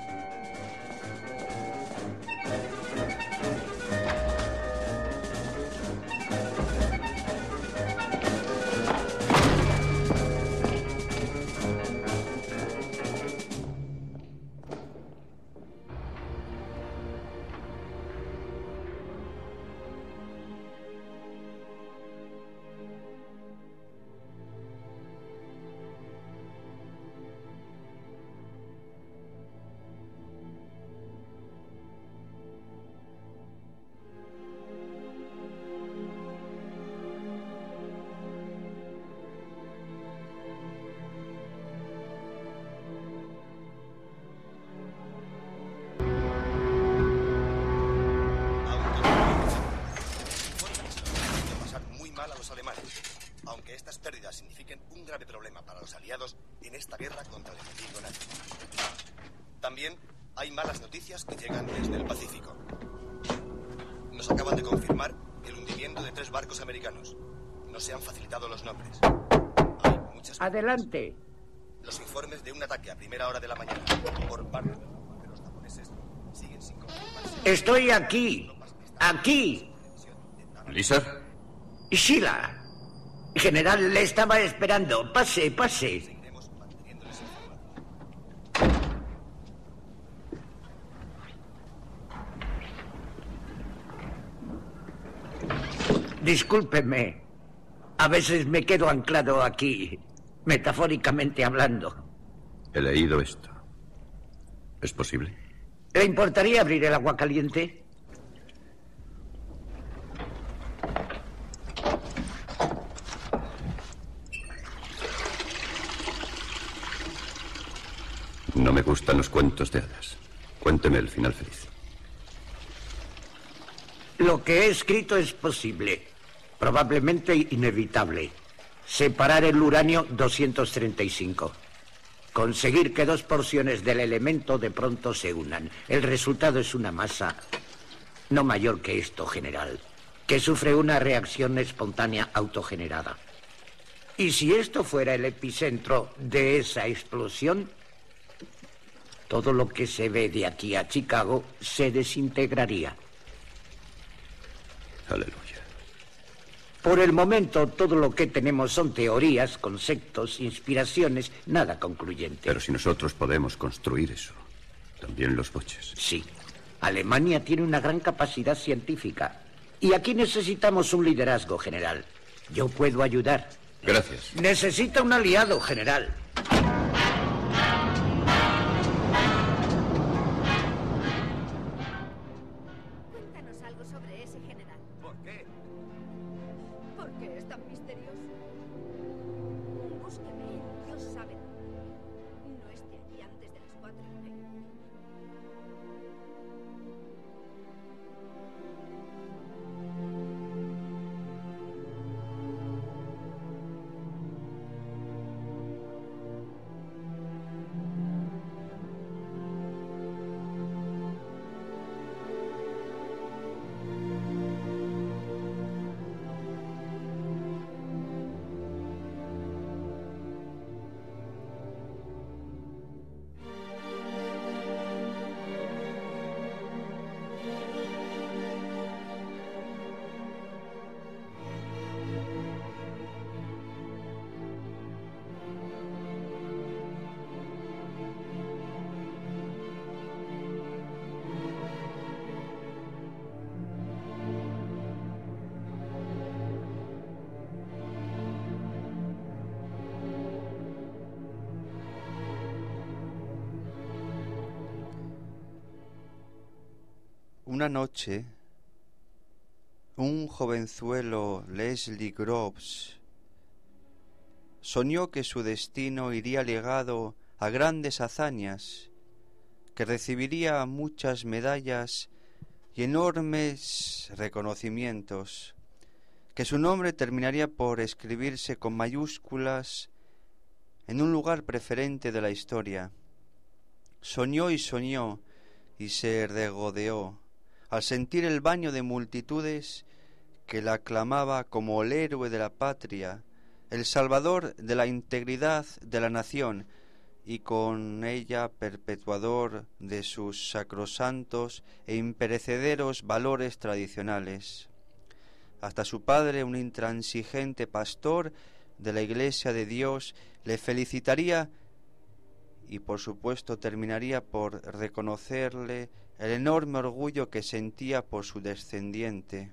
[SPEAKER 5] Aunque estas pérdidas signifiquen un grave problema para los aliados en esta guerra contra el enemigo nazi. También hay malas noticias que llegan desde el Pacífico. Nos acaban de confirmar el hundimiento de tres barcos americanos. No se han facilitado los nombres. Hay muchas...
[SPEAKER 6] Adelante.
[SPEAKER 5] Los informes de un ataque a primera hora de la mañana por parte de los japoneses siguen sin confirmarse.
[SPEAKER 6] Estoy aquí. Aquí.
[SPEAKER 3] ¿Lisa?
[SPEAKER 6] Sheila. General, le estaba esperando. Pase, pase.
[SPEAKER 5] Seguiremos manteniéndoles informados.
[SPEAKER 6] Discúlpeme. A veces me quedo anclado aquí, metafóricamente hablando.
[SPEAKER 3] He leído esto. ¿Es posible?
[SPEAKER 6] ¿Le importaría abrir el agua caliente?
[SPEAKER 3] No me gustan los cuentos de hadas. Cuénteme el final feliz.
[SPEAKER 6] Lo que he escrito es posible, probablemente inevitable. Separar el uranio doscientos treinta y cinco. Conseguir que dos porciones del elemento de pronto se unan. El resultado es una masa no mayor que esto, general, que sufre una reacción espontánea autogenerada. Y si esto fuera el epicentro de esa explosión, todo lo que se ve de aquí a Chicago se desintegraría.
[SPEAKER 3] Aleluya.
[SPEAKER 6] Por el momento, todo lo que tenemos son teorías, conceptos, inspiraciones, nada concluyente.
[SPEAKER 3] Pero si nosotros podemos construir eso, también los boches.
[SPEAKER 6] Sí. Alemania tiene una gran capacidad científica. Y aquí necesitamos un liderazgo, general. Yo puedo ayudar.
[SPEAKER 3] Gracias.
[SPEAKER 6] Necesita un aliado, general.
[SPEAKER 7] Cuéntanos algo sobre ese general.
[SPEAKER 4] ¿Por qué?
[SPEAKER 7] ¿Por qué es tan misterioso? Búsqueme, Dios sabe. No esté allí antes de las cuatro y media.
[SPEAKER 1] Una noche, un jovenzuelo, Leslie Groves, soñó que su destino iría ligado a grandes hazañas, que recibiría muchas medallas y enormes reconocimientos, que su nombre terminaría por escribirse con mayúsculas en un lugar preferente de la historia. Soñó y soñó y se regodeó al sentir el baño de multitudes que la aclamaba como el héroe de la patria, el salvador de la integridad de la nación y con ella perpetuador de sus sacrosantos e imperecederos valores tradicionales. Hasta su padre, un intransigente pastor de la Iglesia de Dios, le felicitaría y por supuesto terminaría por reconocerle el enorme orgullo que sentía por su descendiente.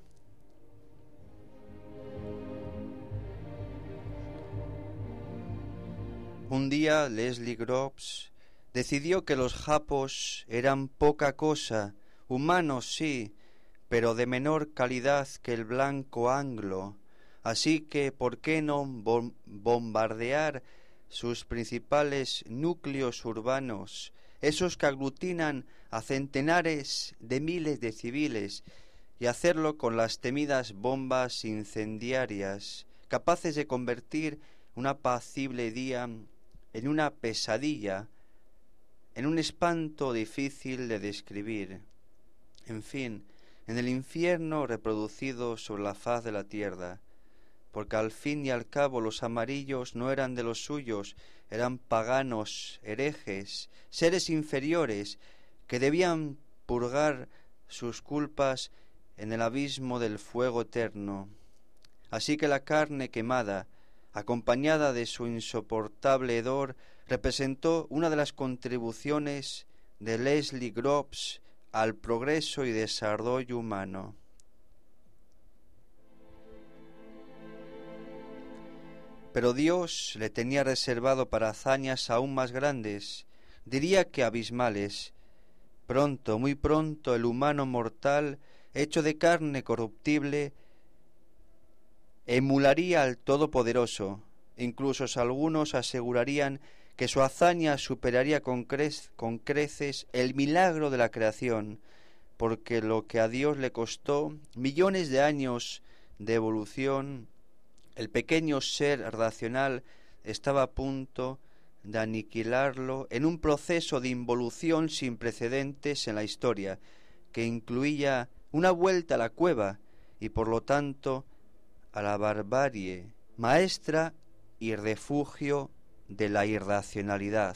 [SPEAKER 1] Un día Leslie Groves decidió que los japos eran poca cosa, humanos sí, pero de menor calidad que el blanco anglo, así que ¿por qué no bom- bombardear sus principales núcleos urbanos, esos que aglutinan a centenares de miles de civiles, y hacerlo con las temidas bombas incendiarias, capaces de convertir un apacible día en una pesadilla, en un espanto difícil de describir, en fin, en el infierno reproducido sobre la faz de la tierra, porque al fin y al cabo los amarillos no eran de los suyos, eran paganos, herejes, seres inferiores, que debían purgar sus culpas en el abismo del fuego eterno. Así que la carne quemada, acompañada de su insoportable hedor, representó una de las contribuciones de Leslie Groves al progreso y desarrollo humano. Pero Dios le tenía reservado para hazañas aún más grandes, diría que abismales, Pronto, muy pronto, el humano mortal, hecho de carne corruptible, emularía al Todopoderoso. Incluso algunos asegurarían que su hazaña superaría con, crez, con creces el milagro de la creación, porque lo que a Dios le costó millones de años de evolución, el pequeño ser racional estaba a punto de aniquilarlo en un proceso de involución sin precedentes en la historia, que incluía una vuelta a la cueva y por lo tanto a la barbarie, maestra y refugio de la irracionalidad.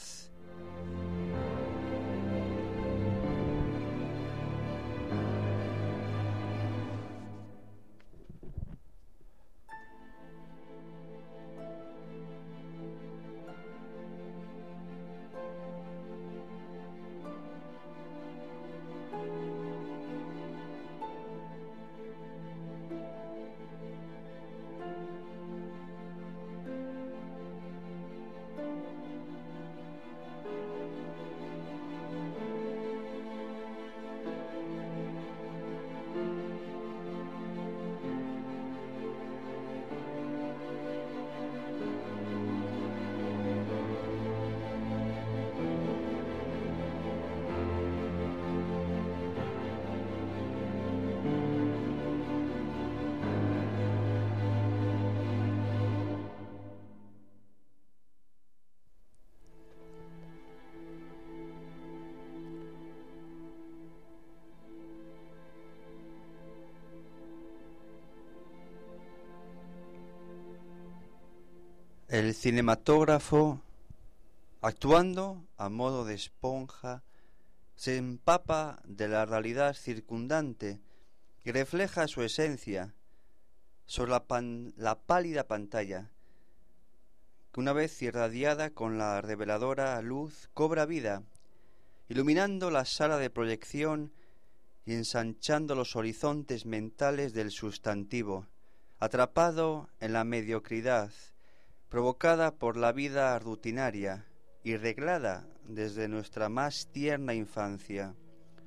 [SPEAKER 1] El cinematógrafo, actuando a modo de esponja, se empapa de la realidad circundante y refleja su esencia sobre la, pan, la pálida pantalla, que una vez irradiada con la reveladora luz cobra vida, iluminando la sala de proyección y ensanchando los horizontes mentales del sustantivo, atrapado en la mediocridad, provocada por la vida rutinaria y reglada desde nuestra más tierna infancia.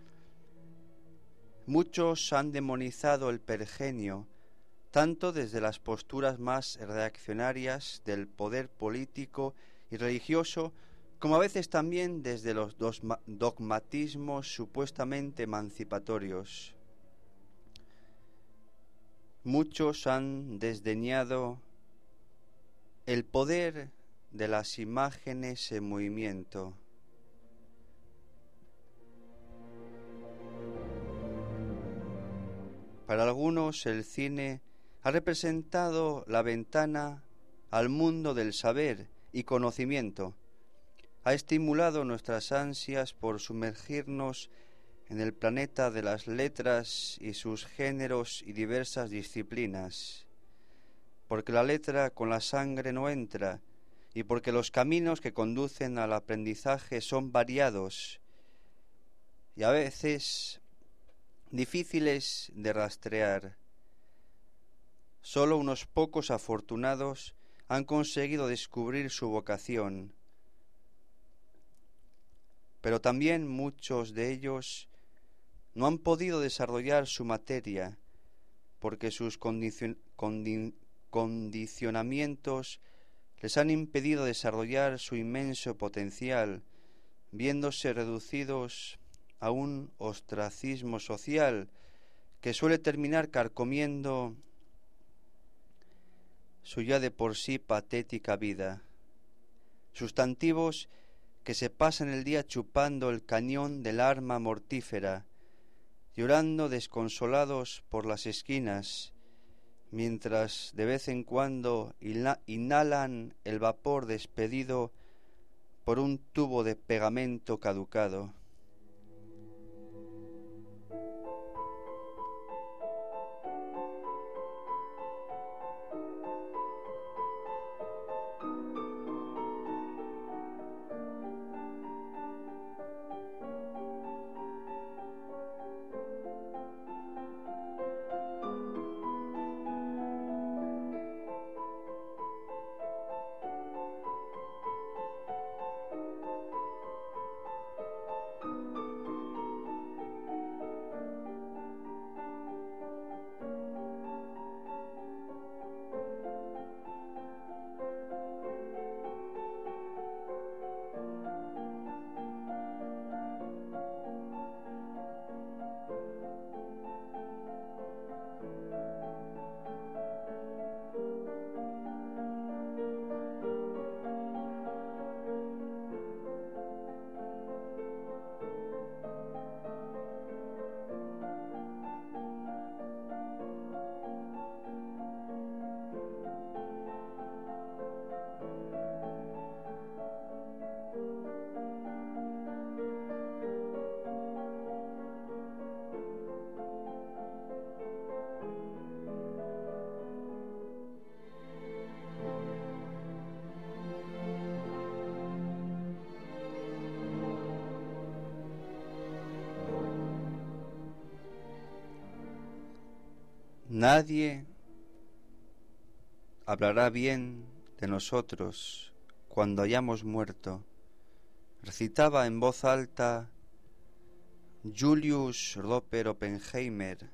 [SPEAKER 1] Muchos han demonizado el pergenio, tanto desde las posturas más reaccionarias del poder político y religioso, como a veces también desde los dogmatismos supuestamente emancipatorios. Muchos han desdeñado el poder de las imágenes en movimiento. Para algunos el cine ha representado la ventana al mundo del saber y conocimiento. Ha estimulado nuestras ansias por sumergirnos en el planeta de las letras y sus géneros y diversas disciplinas. Porque la letra con la sangre no entra, y porque los caminos que conducen al aprendizaje son variados y a veces difíciles de rastrear. Solo unos pocos afortunados han conseguido descubrir su vocación, pero también muchos de ellos no han podido desarrollar su materia porque sus condicion- condi- condicionamientos les han impedido desarrollar su inmenso potencial, viéndose reducidos a un ostracismo social que suele terminar carcomiendo su ya de por sí patética vida. Sustantivos que se pasan el día chupando el cañón del arma mortífera, llorando desconsolados por las esquinas, mientras de vez en cuando inhalan el vapor despedido por un tubo de pegamento caducado. Nadie hablará bien de nosotros cuando hayamos muerto, recitaba en voz alta Julius Robert Oppenheimer,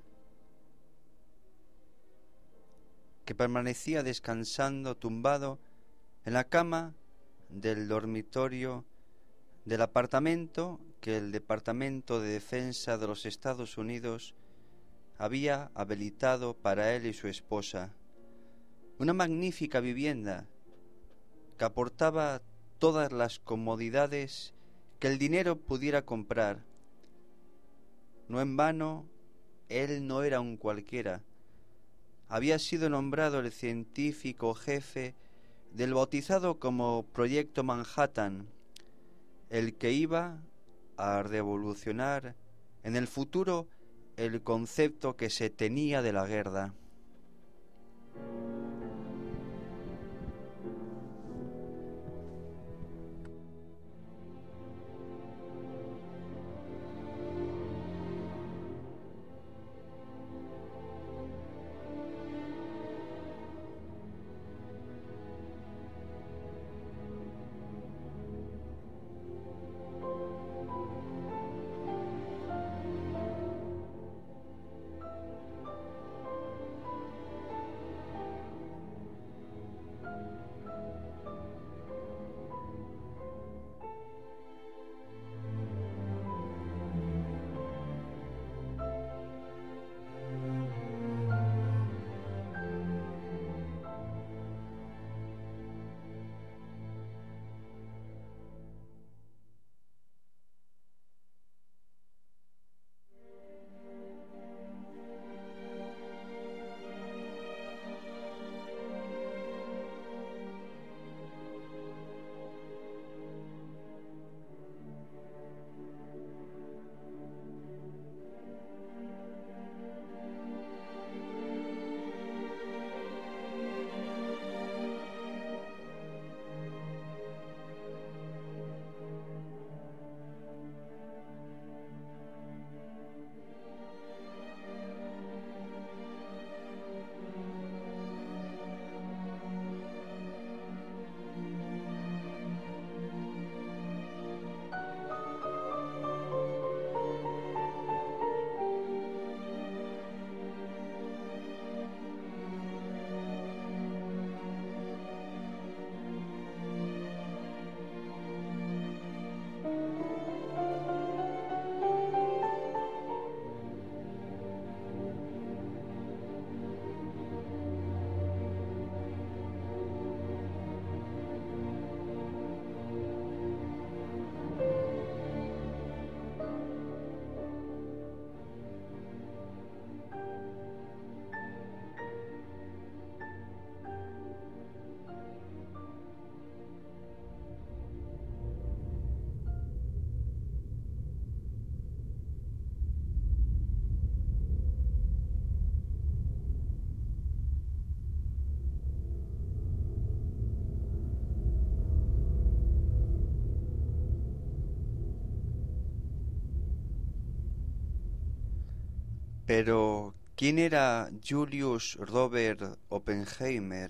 [SPEAKER 1] que permanecía descansando tumbado en la cama del dormitorio del apartamento que el Departamento de Defensa de los Estados Unidos había habilitado para él y su esposa. Una magnífica vivienda que aportaba todas las comodidades que el dinero pudiera comprar. No en vano, él no era un cualquiera. Había sido nombrado el científico jefe del bautizado como Proyecto Manhattan, el que iba a revolucionar en el futuro el concepto que se tenía de la guerra. Pero, ¿quién era Julius Robert Oppenheimer?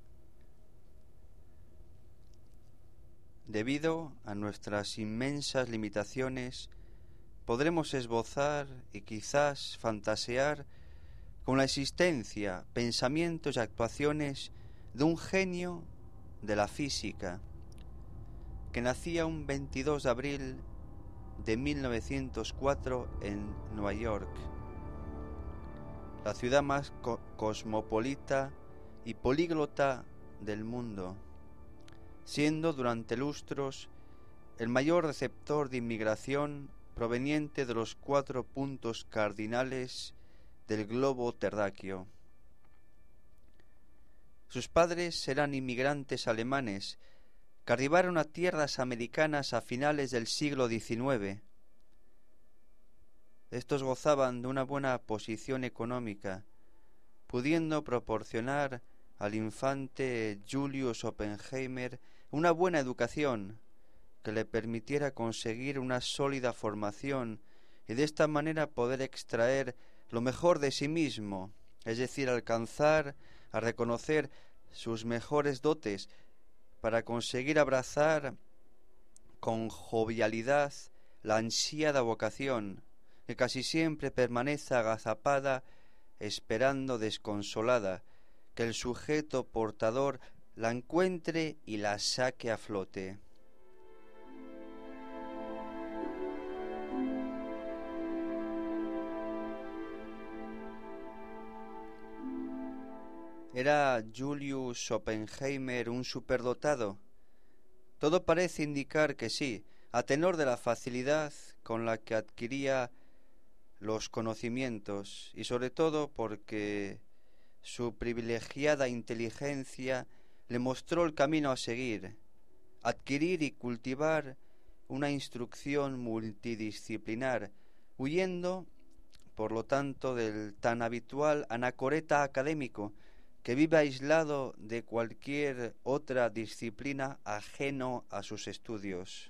[SPEAKER 1] Debido a nuestras inmensas limitaciones, podremos esbozar y quizás fantasear con la existencia, pensamientos y actuaciones de un genio de la física que nacía un veintidós de abril de mil novecientos cuatro en Nueva York, la ciudad más co- cosmopolita y políglota del mundo, siendo durante lustros el mayor receptor de inmigración proveniente de los cuatro puntos cardinales del globo terráqueo. Sus padres eran inmigrantes alemanes que arribaron a tierras americanas a finales del siglo diecinueve. Estos gozaban de una buena posición económica, pudiendo proporcionar al infante Julius Oppenheimer una buena educación que le permitiera conseguir una sólida formación y de esta manera poder extraer lo mejor de sí mismo es decir, alcanzar a reconocer sus mejores dotes para conseguir abrazar con jovialidad la ansiada vocación que casi siempre permanece agazapada esperando desconsolada que el sujeto portador la encuentre y la saque a flote. ¿Era Julius Oppenheimer un superdotado? Todo parece indicar que sí, a tenor de la facilidad con la que adquiría los conocimientos y sobre todo porque su privilegiada inteligencia le mostró el camino a seguir, adquirir y cultivar una instrucción multidisciplinar, huyendo, por lo tanto, del tan habitual anacoreta académico que vive aislado de cualquier otra disciplina ajeno a sus estudios.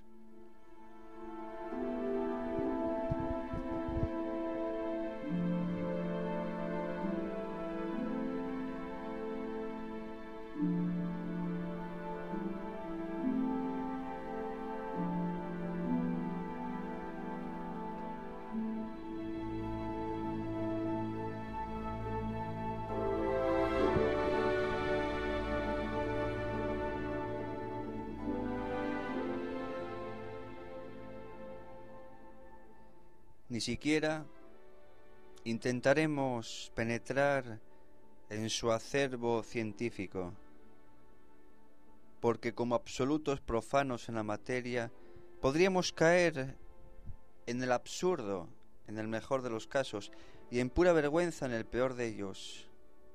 [SPEAKER 1] Ni siquiera intentaremos penetrar en su acervo científico, porque como absolutos profanos en la materia podríamos caer en el absurdo en el mejor de los casos y en pura vergüenza en el peor de ellos.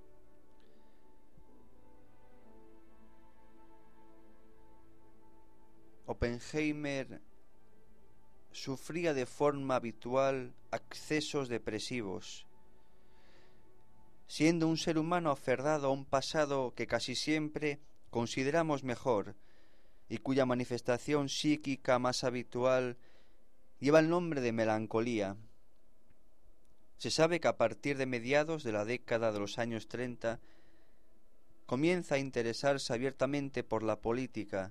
[SPEAKER 1] Oppenheimer sufría de forma habitual accesos depresivos, siendo un ser humano aferrado a un pasado que casi siempre consideramos mejor y cuya manifestación psíquica más habitual lleva el nombre de melancolía. Se sabe que a partir de mediados de la década de los años treinta comienza a interesarse abiertamente por la política,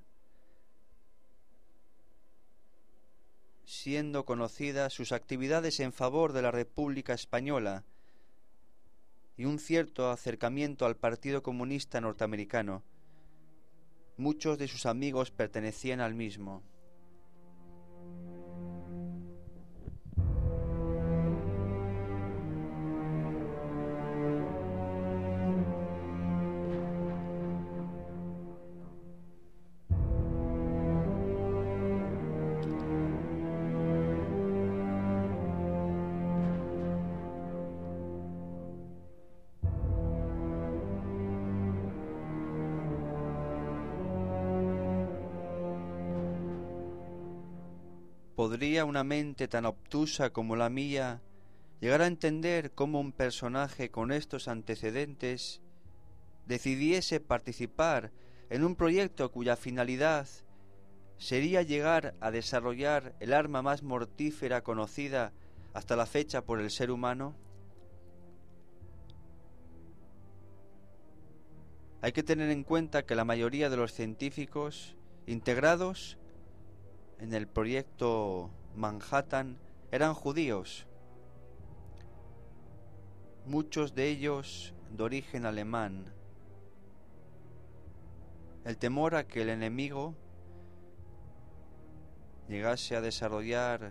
[SPEAKER 1] siendo conocidas sus actividades en favor de la República Española y un cierto acercamiento al Partido Comunista Norteamericano. Muchos de sus amigos pertenecían al mismo. ¿Podría una mente tan obtusa como la mía llegar a entender cómo un personaje con estos antecedentes decidiese participar en un proyecto cuya finalidad sería llegar a desarrollar el arma más mortífera conocida hasta la fecha por el ser humano? Hay que tener en cuenta que la mayoría de los científicos integrados en el proyecto Manhattan eran judíos, muchos de ellos de origen alemán. El temor a que el enemigo llegase a desarrollar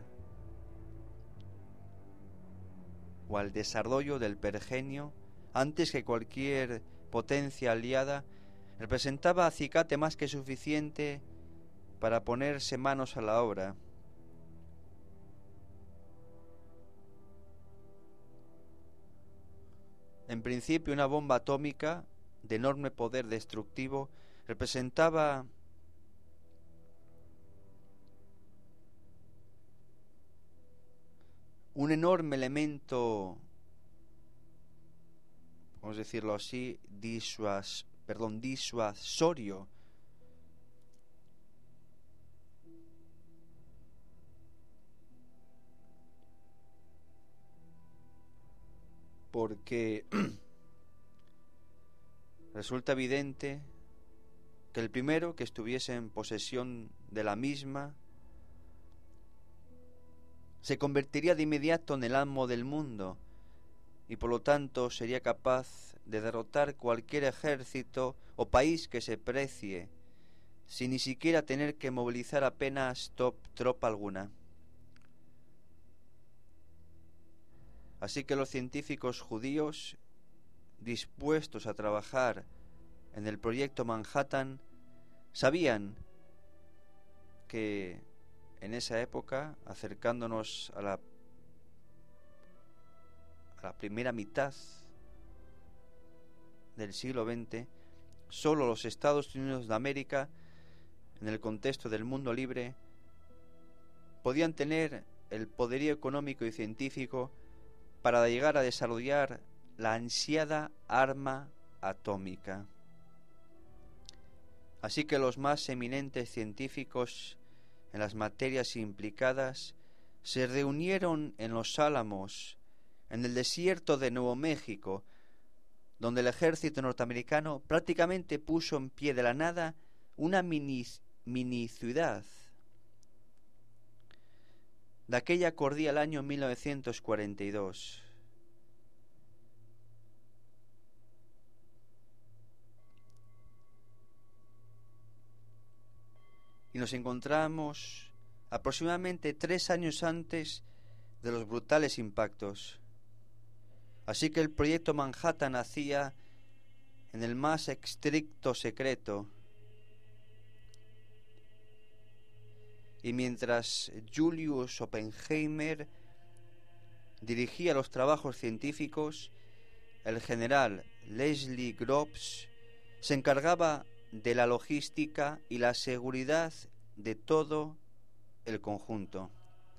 [SPEAKER 1] o al desarrollo del pergenio antes que cualquier potencia aliada representaba acicate más que suficiente para ponerse manos a la obra. En principio, una bomba atómica de enorme poder destructivo representaba un enorme elemento, vamos a decirlo así, disuas, perdón, disuasorio, porque resulta evidente que el primero que estuviese en posesión de la misma se convertiría de inmediato en el amo del mundo y por lo tanto sería capaz de derrotar cualquier ejército o país que se precie, sin ni siquiera tener que movilizar apenas top, tropa alguna. Así que los científicos judíos, dispuestos a trabajar en el proyecto Manhattan, sabían que en esa época, acercándonos a la, a la primera mitad del siglo veinte, solo los Estados Unidos de América, en el contexto del mundo libre, podían tener el poderío económico y científico para llegar a desarrollar la ansiada arma atómica. Así que los más eminentes científicos en las materias implicadas se reunieron en Los Álamos, en el desierto de Nuevo México, donde el ejército norteamericano prácticamente puso en pie de la nada una mini, mini ciudad. De aquella corría el año mil novecientos cuarenta y dos. Y nos encontramos aproximadamente tres años antes de los brutales impactos. Así que el proyecto Manhattan nacía en el más estricto secreto. Y mientras Julius Oppenheimer dirigía los trabajos científicos, el general Leslie Groves se encargaba de la logística y la seguridad de todo el conjunto.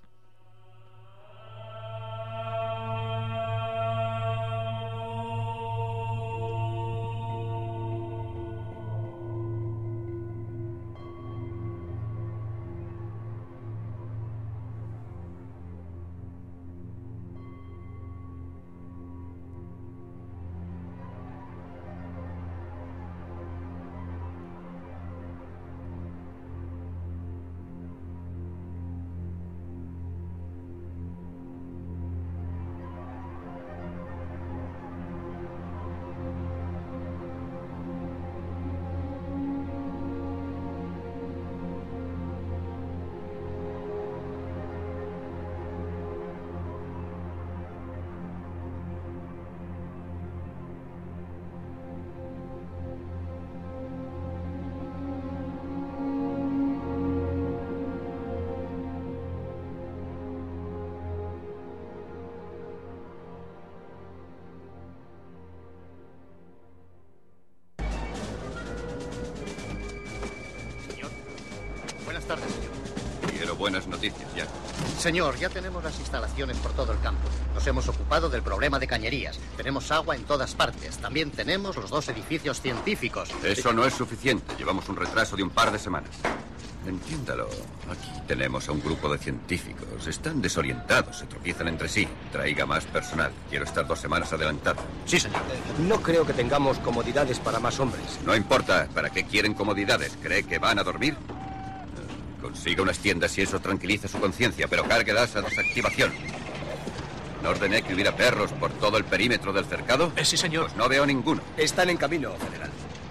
[SPEAKER 8] Buenas tardes, señor.
[SPEAKER 4] Quiero buenas noticias, ya.
[SPEAKER 8] Señor, ya tenemos las instalaciones por todo el campo. Nos hemos ocupado del problema de cañerías. Tenemos agua en todas partes. También tenemos los dos edificios científicos.
[SPEAKER 4] Eso no es suficiente. Llevamos un retraso de un par de semanas. Entiéndalo. Aquí tenemos a un grupo de científicos. Están desorientados, se tropiezan entre sí. Traiga más personal. Quiero estar dos semanas adelantado.
[SPEAKER 8] Sí, señor.
[SPEAKER 9] No creo que tengamos comodidades para más hombres.
[SPEAKER 4] No importa. ¿Para qué quieren comodidades? ¿Cree que van a dormir? Consiga unas tiendas si eso tranquiliza su conciencia, pero cárguelas a desactivación. ¿No ordené que hubiera perros por todo el perímetro del cercado?
[SPEAKER 8] Eh, sí, señor.
[SPEAKER 4] Pues no veo ninguno.
[SPEAKER 9] Están en camino, general.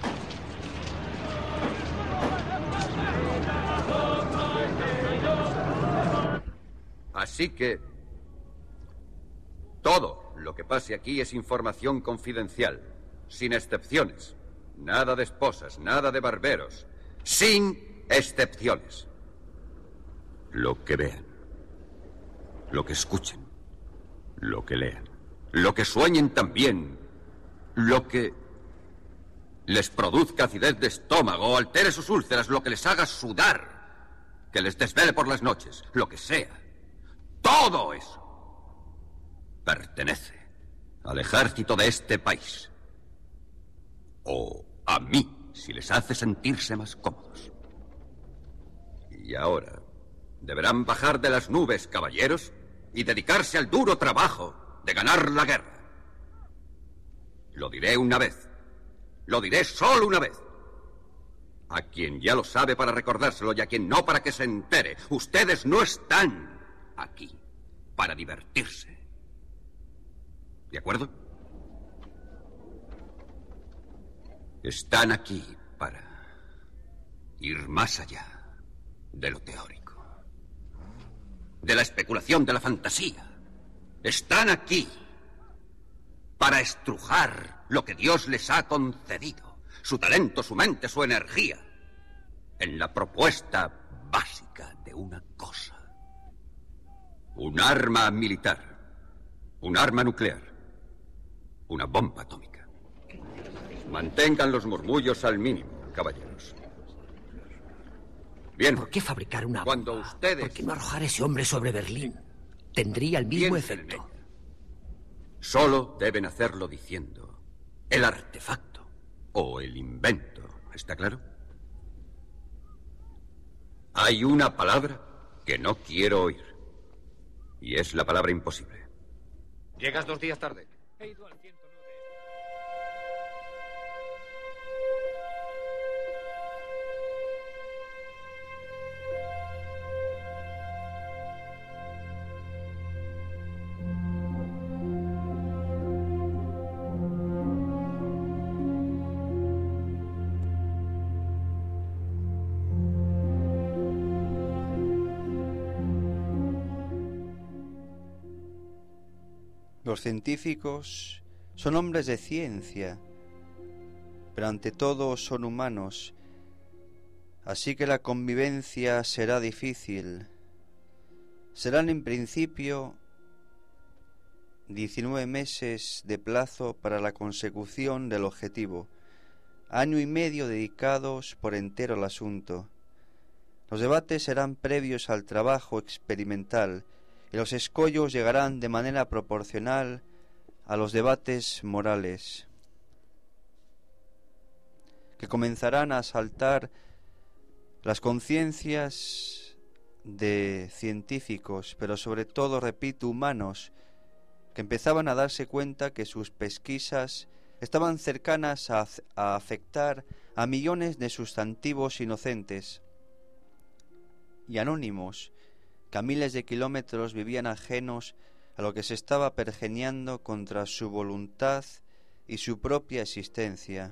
[SPEAKER 4] Así que todo lo que pase aquí es información confidencial, sin excepciones. Nada de esposas, nada de barberos, sin excepciones. Lo que vean, lo que escuchen, lo que lean, lo que sueñen también, lo que les produzca acidez de estómago o altere sus úlceras, lo que les haga sudar, que les desvele por las noches, lo que sea. Todo eso pertenece al ejército de este país. O a mí, si les hace sentirse más cómodos. Y ahora deberán bajar de las nubes, caballeros, y dedicarse al duro trabajo de ganar la guerra. Lo diré una vez, Lo diré solo una vez. A quien ya lo sabe para recordárselo y a quien no para que se entere. Ustedes no están aquí para divertirse. ¿De acuerdo? Están aquí para ir más allá de lo teórico, de la especulación, de la fantasía. Están aquí para estrujar lo que Dios les ha concedido, su talento, su mente, su energía, en la propuesta básica de una cosa. Un arma militar, un arma nuclear, una bomba atómica. Mantengan los murmullos al mínimo, caballeros. Bien.
[SPEAKER 6] ¿Por qué fabricar una bomba?
[SPEAKER 4] Cuando ustedes...
[SPEAKER 6] ¿Por qué no arrojar ese hombre sobre Berlín? Tendría el mismo
[SPEAKER 4] Piensen en
[SPEAKER 6] efecto.
[SPEAKER 4] ella. Solo deben hacerlo diciendo el artefacto o el invento. ¿Está claro? Hay una palabra que no quiero oír. Y es la palabra imposible.
[SPEAKER 9] Llegas dos días tarde.
[SPEAKER 2] He ido al ciento nueve.
[SPEAKER 1] Los científicos son hombres de ciencia, pero ante todo son humanos, así que la convivencia será difícil. Serán en principio diecinueve meses de plazo para la consecución del objetivo, año y medio dedicados por entero al asunto. Los debates serán previos al trabajo experimental, y los escollos llegarán de manera proporcional a los debates morales, que comenzarán a asaltar las conciencias de científicos, pero sobre todo, repito, humanos, que empezaban a darse cuenta que sus pesquisas estaban cercanas a, a afectar a millones de sustantivos inocentes y anónimos, que a miles de kilómetros vivían ajenos a lo que se estaba pergeñando contra su voluntad y su propia existencia.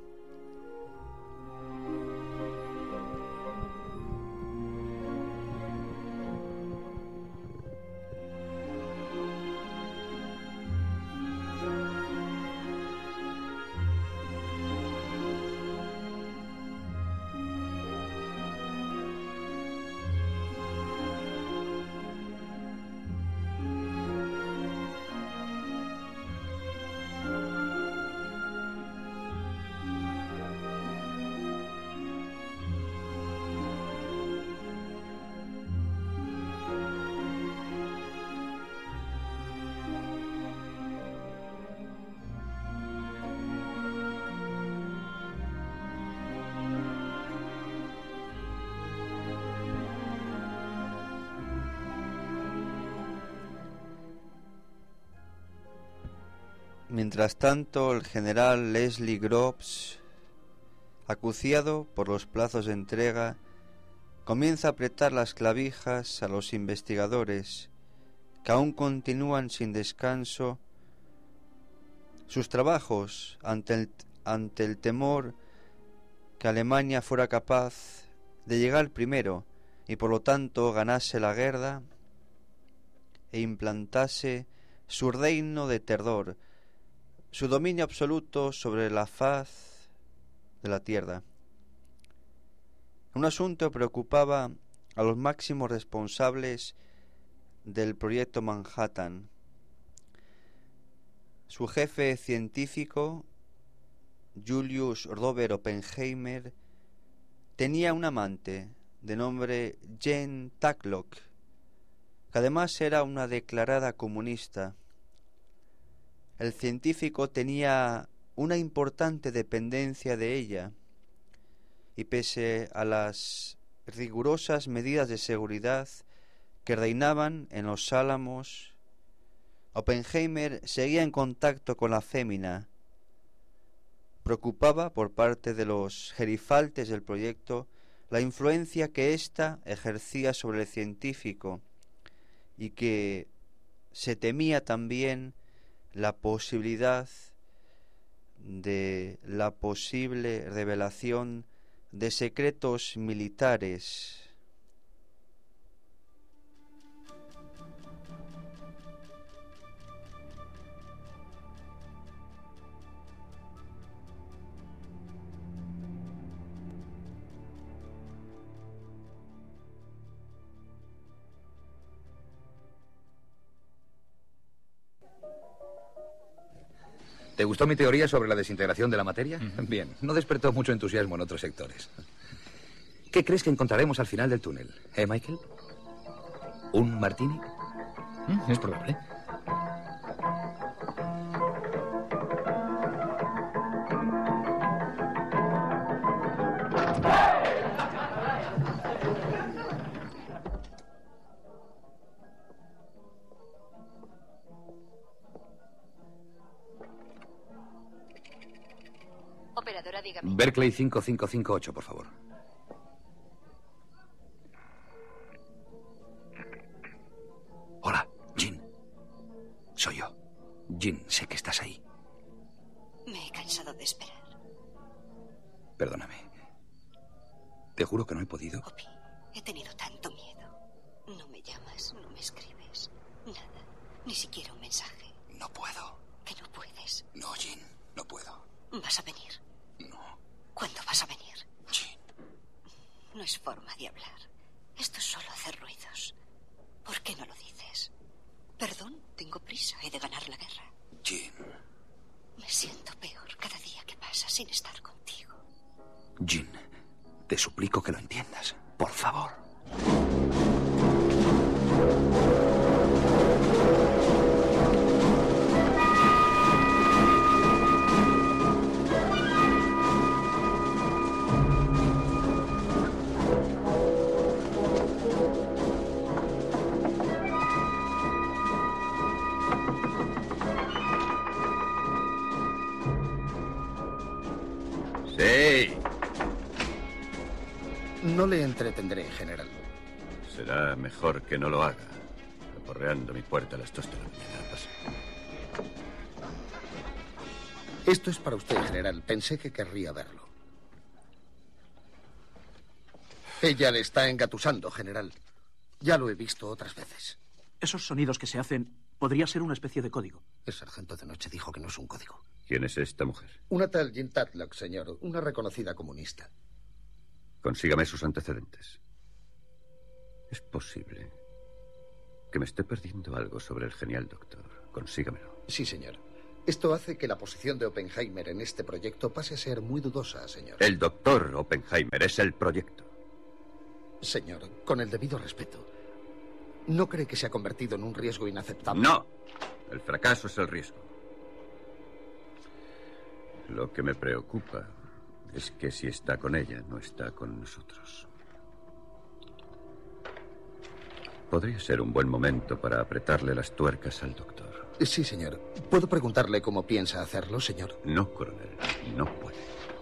[SPEAKER 1] Mientras tanto, el general Leslie Groves, acuciado por los plazos de entrega, comienza a apretar las clavijas a los investigadores, que aún continúan sin descanso sus trabajos ante el, ante el temor que Alemania fuera capaz de llegar primero y por lo tanto ganase la guerra e implantase su reino de terror, su dominio absoluto sobre la faz de la tierra. Un asunto preocupaba a los máximos responsables del proyecto Manhattan. Su jefe científico, Julius Robert Oppenheimer, tenía un amante de nombre Jane Tatlock, que además era una declarada comunista. El científico tenía una importante dependencia de ella, y pese a las rigurosas medidas de seguridad que reinaban en los Álamos, Oppenheimer seguía en contacto con la fémina, preocupaba por parte de los gerifaltes del proyecto la influencia que ésta ejercía sobre el científico y que se temía también la posibilidad de la posible revelación de secretos militares.
[SPEAKER 10] ¿Te gustó mi teoría sobre la desintegración de la materia? Uh-huh. Bien, no despertó mucho entusiasmo en otros sectores. ¿Qué crees que encontraremos al final del túnel, eh, Michael? ¿Un martini?
[SPEAKER 11] Mm, es probable.
[SPEAKER 7] Operadora, dígame.
[SPEAKER 10] Berkeley cinco cinco cinco ocho, por favor. Hola, Jean. Soy yo. Jean, sé que estás ahí.
[SPEAKER 12] Me he cansado de esperar.
[SPEAKER 10] Perdóname. Te juro que no he podido.
[SPEAKER 12] Opie, he tenido tanto miedo. No me llamas, no me escribes. Nada. Ni siquiera un mensaje.
[SPEAKER 10] No puedo.
[SPEAKER 12] ¿Que no puedes?
[SPEAKER 10] No, Jean, no puedo.
[SPEAKER 12] ¿Vas a venir?
[SPEAKER 10] No.
[SPEAKER 12] ¿Cuándo vas a venir?
[SPEAKER 10] Jean.
[SPEAKER 12] No es forma de hablar. Esto es solo hacer ruidos. ¿Por qué no lo dices? Perdón, tengo prisa. He de ganar la guerra.
[SPEAKER 10] Jean.
[SPEAKER 12] Me siento peor cada día que pasa sin estar contigo.
[SPEAKER 10] Jean, te suplico que lo entiendas. Por favor.
[SPEAKER 4] Sí.
[SPEAKER 8] No le entretendré, general.
[SPEAKER 4] Será mejor que no lo haga. Aporreando mi puerta a las dos de la mañana. Pase.
[SPEAKER 8] Esto es para usted, general. Pensé que querría verlo. Ella le está engatusando, general. Ya lo he visto otras veces.
[SPEAKER 13] Esos sonidos que se hacen podría ser una especie de código.
[SPEAKER 8] El sargento de noche dijo que no es un código.
[SPEAKER 4] ¿Quién es esta mujer?
[SPEAKER 8] Una tal Jean Tatlock, señor. Una reconocida comunista.
[SPEAKER 4] Consígame sus antecedentes. Es posible que me esté perdiendo algo sobre el genial doctor. Consígamelo.
[SPEAKER 8] Sí, señor. Esto hace que la posición de Oppenheimer en este proyecto pase a ser muy dudosa, señor.
[SPEAKER 4] El doctor Oppenheimer es el proyecto.
[SPEAKER 8] Señor, con el debido respeto, ¿no cree que se ha convertido en un riesgo inaceptable?
[SPEAKER 4] No. El fracaso es el riesgo. Lo que me preocupa es que si está con ella, no está con nosotros. Podría ser un buen momento para apretarle las tuercas al doctor.
[SPEAKER 8] Sí, señor. ¿Puedo preguntarle cómo piensa hacerlo, señor?
[SPEAKER 4] No, coronel. No puede.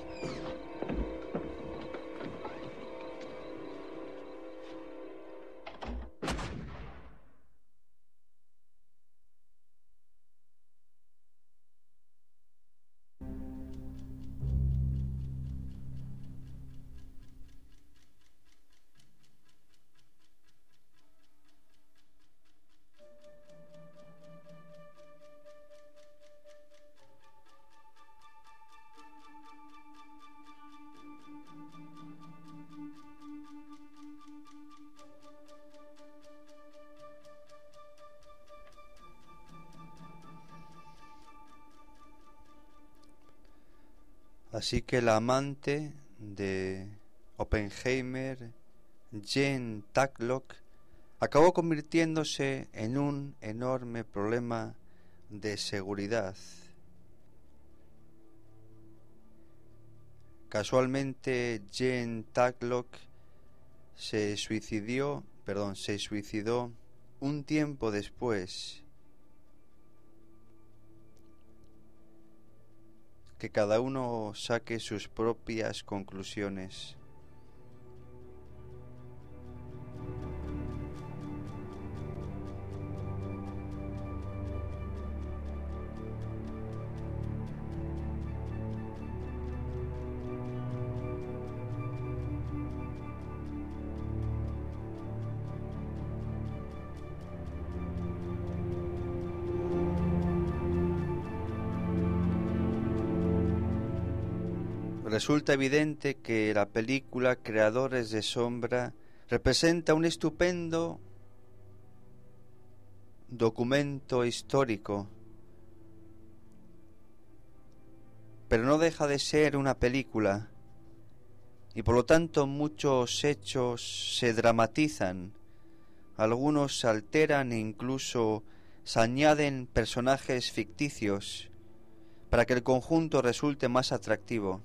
[SPEAKER 1] Así que la amante de Oppenheimer, Jean Tatlock, acabó convirtiéndose en un enorme problema de seguridad. Casualmente, Jean Tatlock se suicidió, perdón, se suicidó un tiempo después. que cada uno saque sus propias conclusiones. Resulta evidente que la película Creadores de Sombra representa un estupendo documento histórico, pero no deja de ser una película, y por lo tanto muchos hechos se dramatizan, algunos se alteran e incluso se añaden personajes ficticios para que el conjunto resulte más atractivo.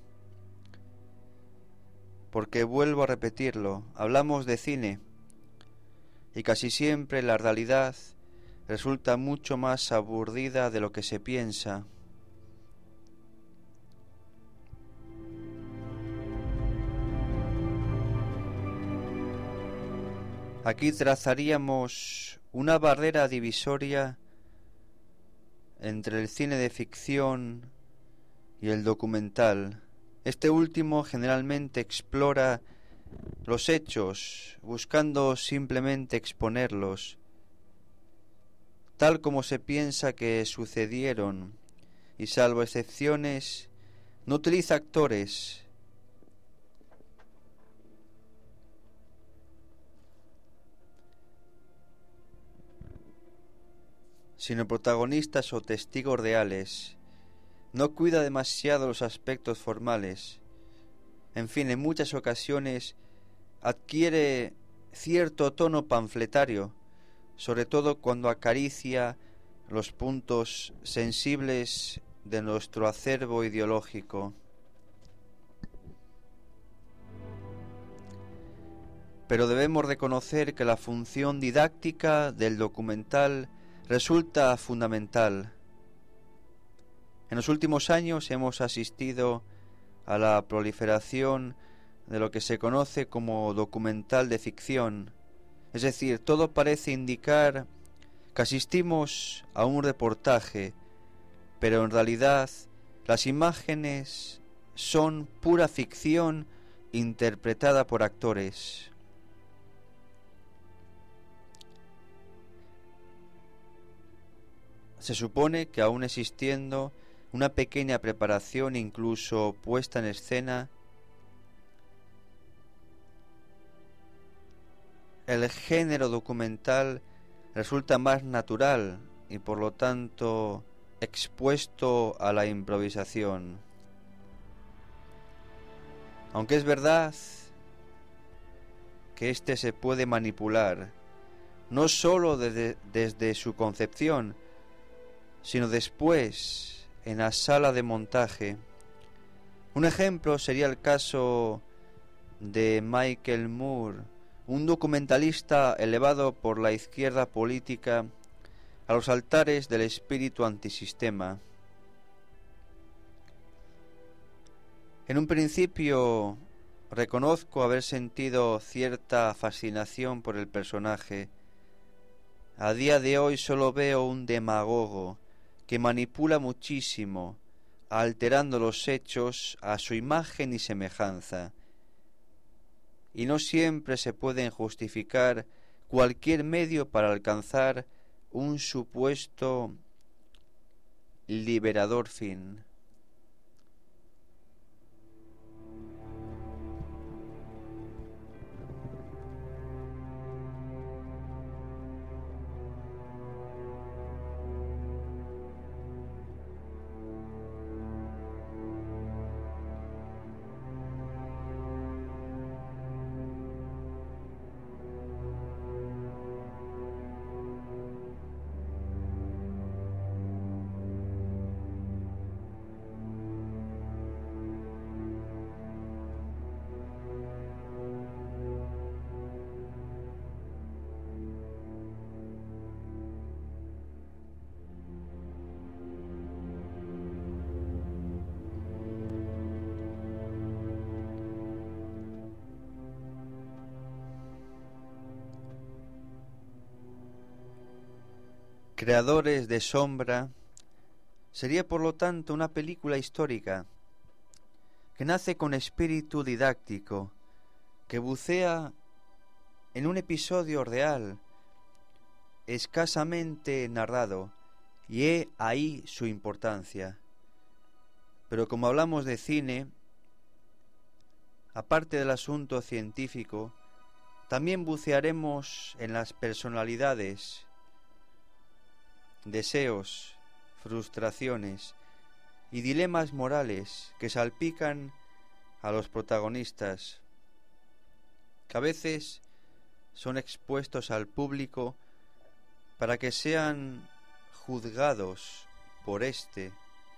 [SPEAKER 1] Porque vuelvo a repetirlo, hablamos de cine y casi siempre la realidad resulta mucho más aburrida de lo que se piensa. Aquí trazaríamos una barrera divisoria entre el cine de ficción y el documental. Este último generalmente explora los hechos, buscando simplemente exponerlos, tal como se piensa que sucedieron, y salvo excepciones, no utiliza actores, sino protagonistas o testigos reales. No cuida demasiado los aspectos formales. En fin, en muchas ocasiones adquiere cierto tono panfletario, sobre todo cuando acaricia los puntos sensibles de nuestro acervo ideológico. Pero debemos reconocer que la función didáctica del documental resulta fundamental. En los últimos años hemos asistido a la proliferación de lo que se conoce como documental de ficción. Es decir, todo parece indicar que asistimos a un reportaje, pero en realidad las imágenes son pura ficción interpretada por actores. Se supone que aún existiendo una pequeña preparación, incluso puesta en escena, el género documental resulta más natural y por lo tanto expuesto a la improvisación. Aunque es verdad que éste se puede manipular, no sólo desde, desde su concepción, sino después en la sala de montaje. Un ejemplo sería el caso de Michael Moore, un documentalista elevado por la izquierda política a los altares del espíritu antisistema. En un principio reconozco haber sentido cierta fascinación por el personaje. A día de hoy solo veo un demagogo que manipula muchísimo, alterando los hechos a su imagen y semejanza. Y no siempre se pueden justificar cualquier medio para alcanzar un supuesto liberador fin. Creadores de Sombra sería por lo tanto una película histórica que nace con espíritu didáctico, que bucea en un episodio real, escasamente narrado, y he ahí su importancia. Pero como hablamos de cine, aparte del asunto científico, también bucearemos en las personalidades, deseos, frustraciones y dilemas morales que salpican a los protagonistas, que a veces son expuestos al público para que sean juzgados por éste,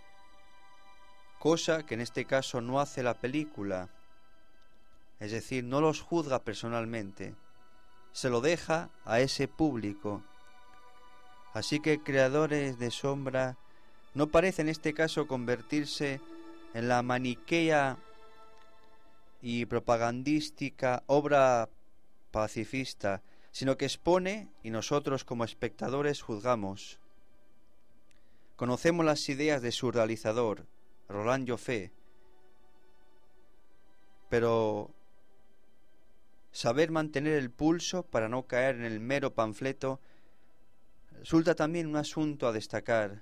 [SPEAKER 1] cosa que en este caso no hace la película, es decir, no los juzga personalmente, se lo deja a ese público. Así que Creadores de Sombra no parece en este caso convertirse en la maniquea y propagandística obra pacifista, sino que expone y nosotros como espectadores juzgamos. Conocemos las ideas de su realizador, Roland Joffé, pero saber mantener el pulso para no caer en el mero panfleto resulta también un asunto a destacar.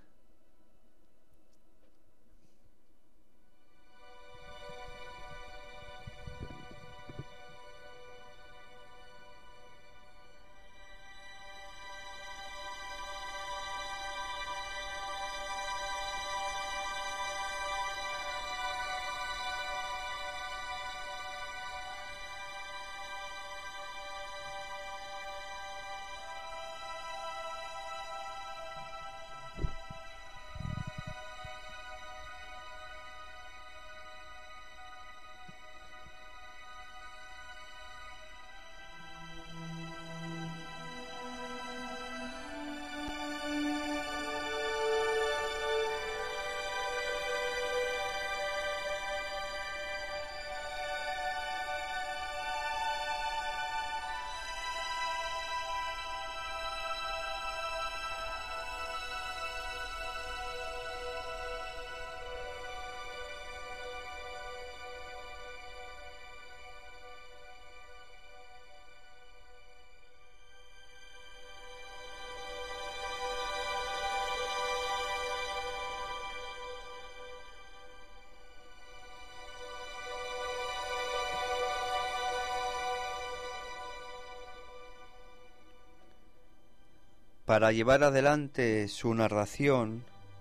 [SPEAKER 1] Para llevar adelante su narración,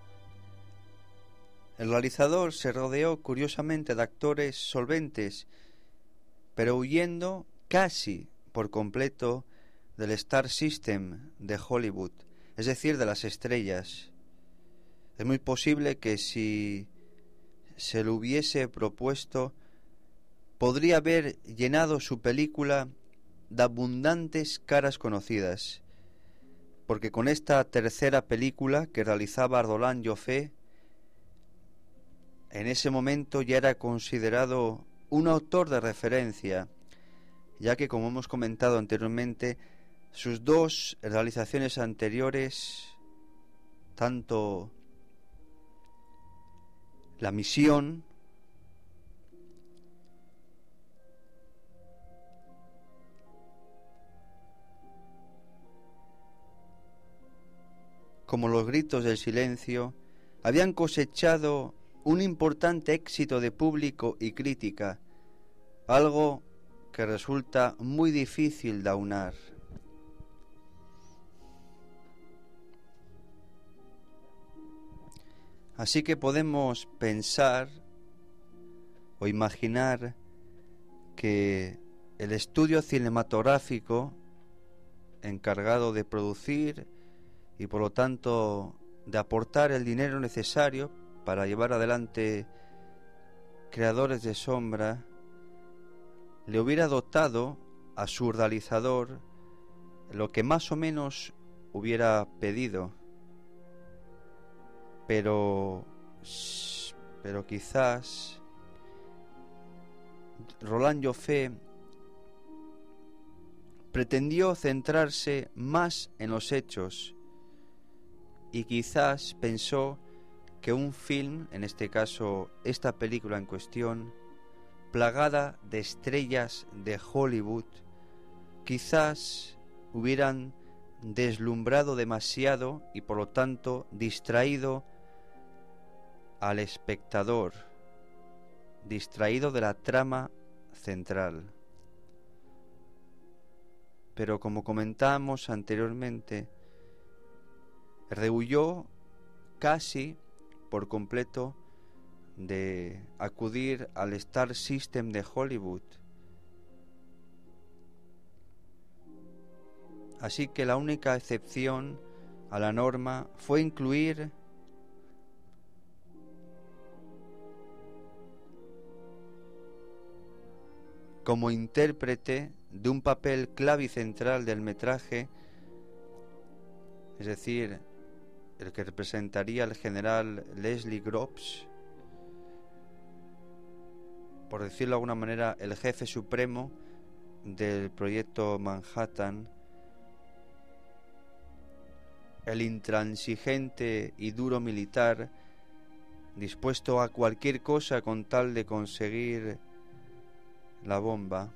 [SPEAKER 1] el realizador se rodeó curiosamente de actores solventes, pero huyendo casi por completo del Star System de Hollywood, es decir, de las estrellas. Es muy posible que si se lo hubiese propuesto, podría haber llenado su película de abundantes caras conocidas, porque con esta tercera película que realizaba Roland Joffé, en ese momento ya era considerado un autor de referencia, ya que, como hemos comentado anteriormente, sus dos realizaciones anteriores, tanto La Misión como Los Gritos del Silencio, habían cosechado un importante éxito de público y crítica, algo que resulta muy difícil de aunar. Así que podemos pensar o imaginar que el estudio cinematográfico encargado de producir y por lo tanto de aportar el dinero necesario para llevar adelante Creadores de Sombra, le hubiera dotado a su realizador lo que más o menos hubiera pedido, pero pero quizás Roland Joffé pretendió centrarse más en los hechos, y quizás pensó que un film, en este caso esta película en cuestión, plagada de estrellas de Hollywood, quizás hubieran deslumbrado demasiado y por lo tanto distraído al espectador, distraído de la trama central. Pero como comentábamos anteriormente, rehuyó casi por completo de acudir al Star System de Hollywood. Así que la única excepción a la norma fue incluir como intérprete de un papel clavicentral del metraje, es decir, el que representaría al general Leslie Groves, por decirlo de alguna manera, el jefe supremo del proyecto Manhattan, el intransigente y duro militar, dispuesto a cualquier cosa con tal de conseguir la bomba.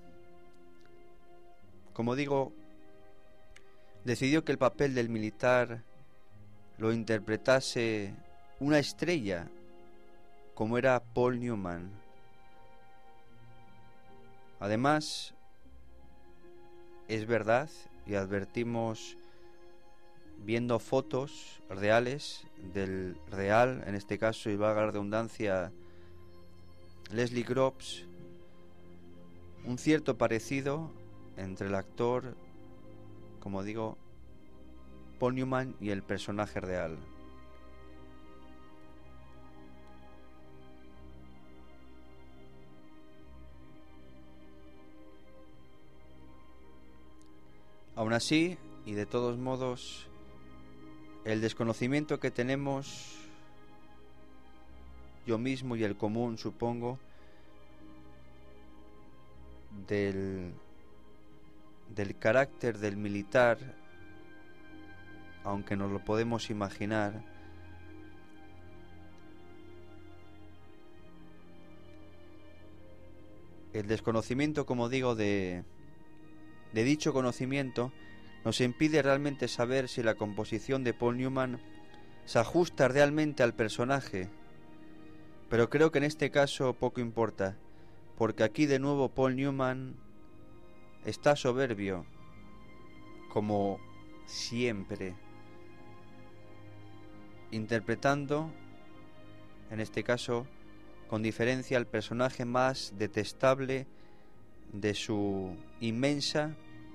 [SPEAKER 1] Como digo, decidió que el papel del militar lo interpretase una estrella, como era Paul Newman. Además, es verdad, y advertimos viendo fotos reales del real, en este caso, y valga la redundancia, Leslie Groves, un cierto parecido entre el actor, como digo, Paul Newman y el personaje real. Aún así, y de todos modos, el desconocimiento que tenemos, yo mismo y el común, supongo, del, del carácter del militar, aunque nos lo podemos imaginar, el desconocimiento, como digo, de, de dicho conocimiento nos impide realmente saber si la composición de Paul Newman se ajusta realmente al personaje. Pero creo que en este caso poco importa, porque aquí de nuevo Paul Newman está soberbio, como siempre, interpretando, en este caso, con diferencia, el personaje más detestable de su inmensa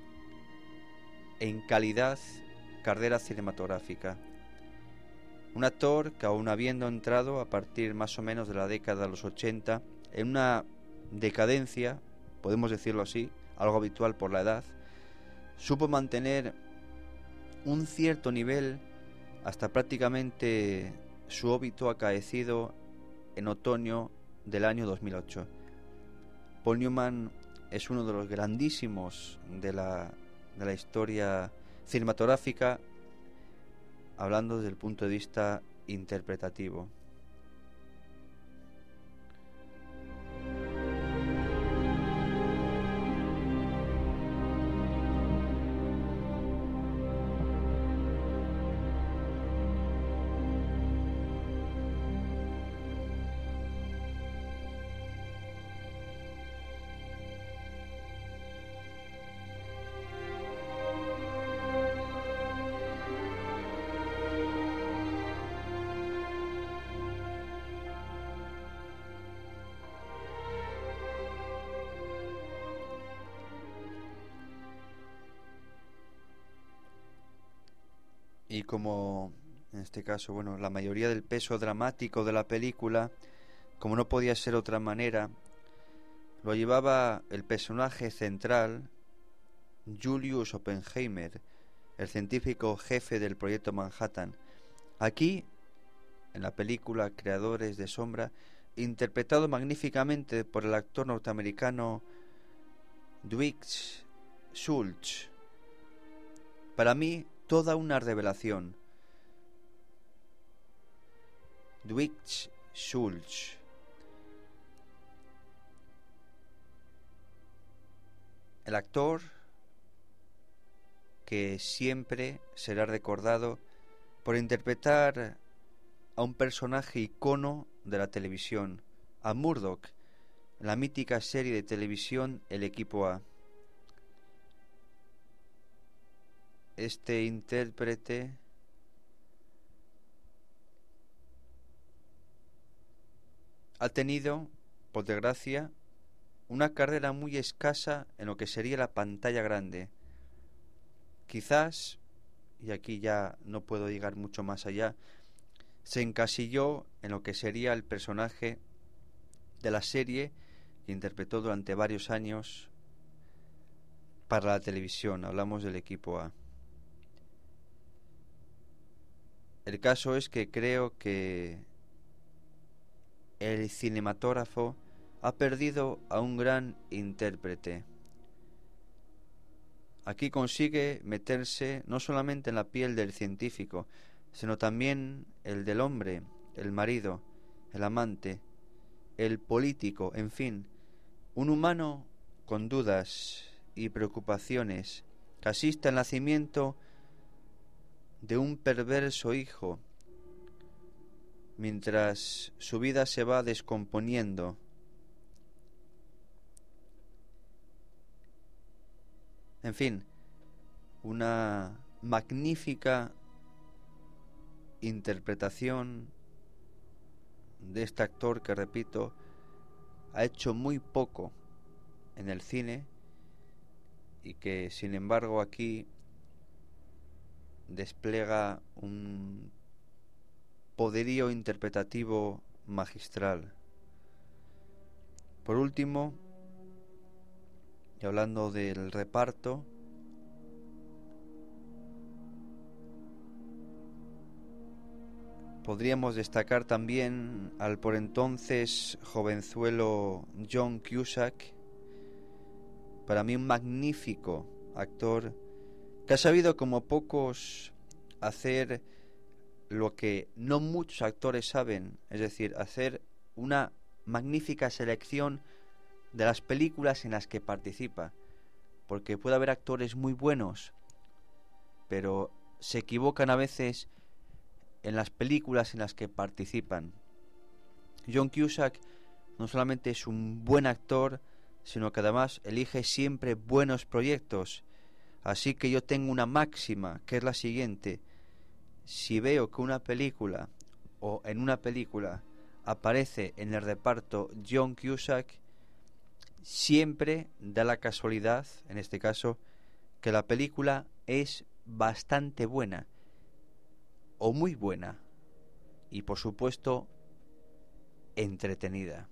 [SPEAKER 1] en calidad carrera cinematográfica. Un actor que, aun habiendo entrado a partir más o menos de la década de los ochenta en una decadencia, podemos decirlo así, algo habitual por la edad, supo mantener un cierto nivel hasta prácticamente su óbito acaecido en otoño del año dos mil ocho. Paul Newman es uno de los grandísimos de la, de la historia cinematográfica, hablando desde el punto de vista interpretativo. Y como en este caso, bueno, la mayoría del peso dramático de la película, como no podía ser otra manera, lo llevaba el personaje central, Julius Oppenheimer, el científico jefe del proyecto Manhattan. Aquí, en la película Creadores de Sombra, interpretado magníficamente por el actor norteamericano Dwight Schultz. Para mí, toda una revelación. Dwight Schultz. El actor que siempre será recordado por interpretar a un personaje icono de la televisión, a Murdoch, en la mítica serie de televisión El Equipo A. Este intérprete ha tenido, por desgracia, una carrera muy escasa en lo que sería la pantalla grande. Quizás, y aquí ya no puedo llegar mucho más allá, se encasilló en lo que sería el personaje de la serie que interpretó durante varios años para la televisión. Hablamos del Equipo A. El caso es que creo que el cinematógrafo ha perdido a un gran intérprete. Aquí consigue meterse no solamente en la piel del científico, sino también el del hombre, el marido, el amante, el político, en fin, un humano con dudas y preocupaciones, que asiste al nacimiento de un perverso hijo, mientras su vida se va descomponiendo. En fin, una magnífica interpretación de este actor que, repito, ha hecho muy poco en el cine y que, sin embargo, aquí despliega un poderío interpretativo magistral. Por último, y hablando del reparto, podríamos destacar también al por entonces jovenzuelo John Cusack, para mí un magnífico actor que ha sabido como pocos hacer lo que no muchos actores saben, es decir, hacer una magnífica selección de las películas en las que participa, porque puede haber actores muy buenos, pero se equivocan a veces en las películas en las que participan. John Cusack no solamente es un buen actor, sino que además elige siempre buenos proyectos. Así que yo tengo una máxima, que es la siguiente: si veo que una película o en una película aparece en el reparto John Cusack, siempre da la casualidad, en este caso, que la película es bastante buena o muy buena y, por supuesto, entretenida.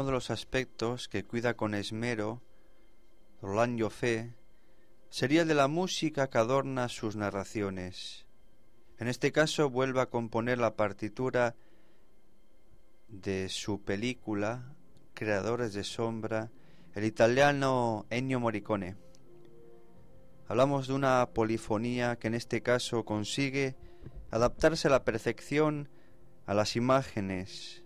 [SPEAKER 1] uno de los aspectos que cuida con esmero Roland Joffé sería el de la música que adorna sus narraciones. En este caso vuelve a componer la partitura de su película Creadores de Sombra, el italiano Ennio Morricone. Hablamos de una polifonía que en este caso consigue adaptarse a la perfección a las imágenes,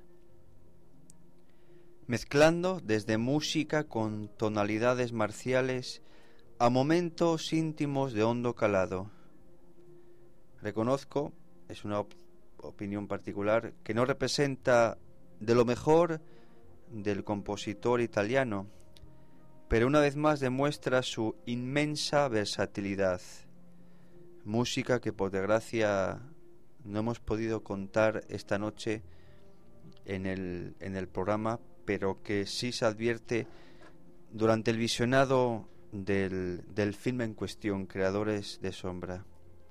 [SPEAKER 1] mezclando desde música con tonalidades marciales a momentos íntimos de hondo calado. Reconozco, es una op- opinión particular, que no representa de lo mejor del compositor italiano, pero una vez más demuestra su inmensa versatilidad. Música que por desgracia no hemos podido contar esta noche en el, en el programa, pero que sí se advierte durante el visionado del, del filme en cuestión, Creadores de Sombra.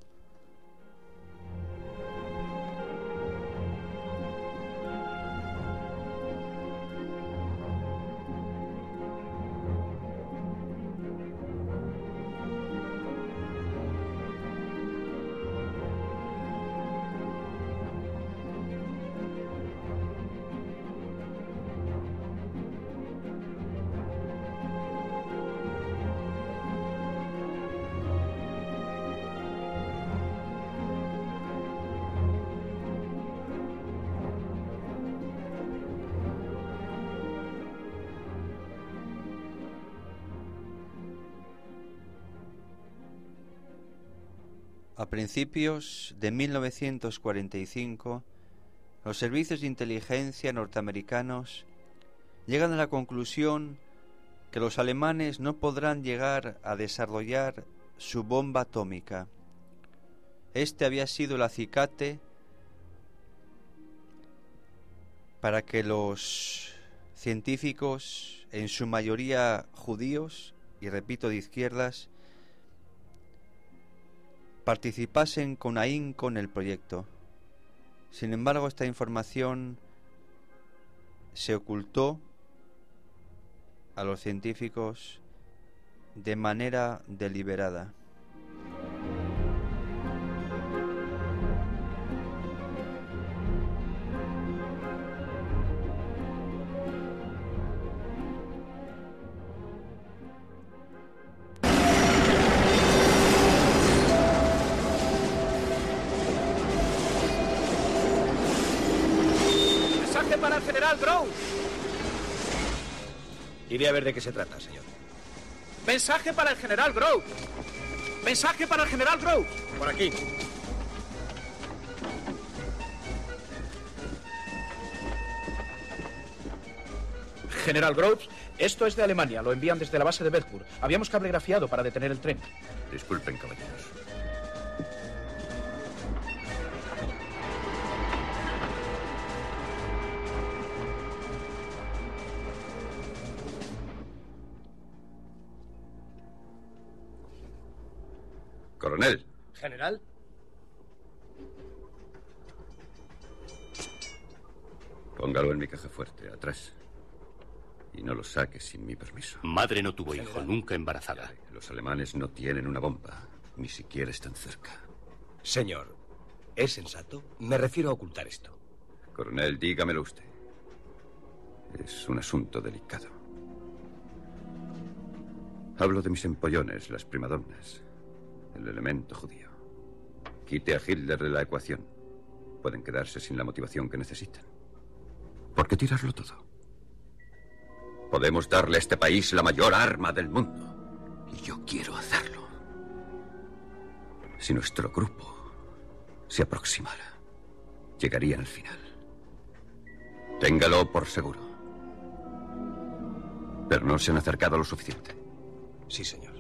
[SPEAKER 1] A principios de mil novecientos cuarenta y cinco, los servicios de inteligencia norteamericanos llegan a la conclusión que los alemanes no podrán llegar a desarrollar su bomba atómica. Este había sido el acicate para que los científicos, en su mayoría judíos, y repito de izquierdas, participasen con ahínco en el proyecto. Sin embargo, esta información se ocultó a los científicos de manera deliberada.
[SPEAKER 2] Para el general Groves.
[SPEAKER 14] Iré a ver de qué se trata, señor.
[SPEAKER 2] Mensaje para el general Groves. Mensaje para el general Groves.
[SPEAKER 14] Por aquí.
[SPEAKER 13] General Groves, esto es de Alemania. Lo envían desde la base de Bedford. Habíamos cablegrafiado para detener el tren.
[SPEAKER 3] Disculpen, caballeros. Coronel.
[SPEAKER 14] General.
[SPEAKER 3] Póngalo en mi caja fuerte, atrás. Y no lo saque sin mi permiso.
[SPEAKER 15] Madre no tuvo hijo, nunca embarazada.
[SPEAKER 3] Los alemanes no tienen una bomba. Ni siquiera están cerca.
[SPEAKER 14] Señor, ¿es sensato? Me refiero a ocultar esto.
[SPEAKER 3] Coronel, dígamelo usted. Es un asunto delicado. Hablo de mis empollones, las primadonnas. El elemento judío. Quite a Hitler de la ecuación. Pueden quedarse sin la motivación que necesitan. ¿Por qué tirarlo todo? Podemos darle a este país la mayor arma del mundo. Y yo quiero hacerlo. Si nuestro grupo se aproximara, llegarían al final. Téngalo por seguro. Pero no se han acercado lo suficiente.
[SPEAKER 14] Sí, señor.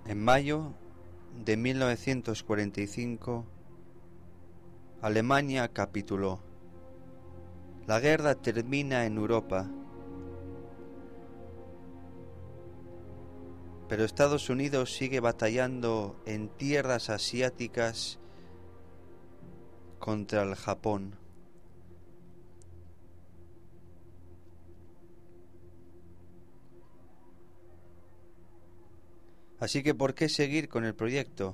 [SPEAKER 1] En mayo de mil novecientos cuarenta y cinco, Alemania capituló. La guerra termina en Europa, pero Estados Unidos sigue batallando en tierras asiáticas contra el Japón. Así que ¿por qué seguir con el proyecto?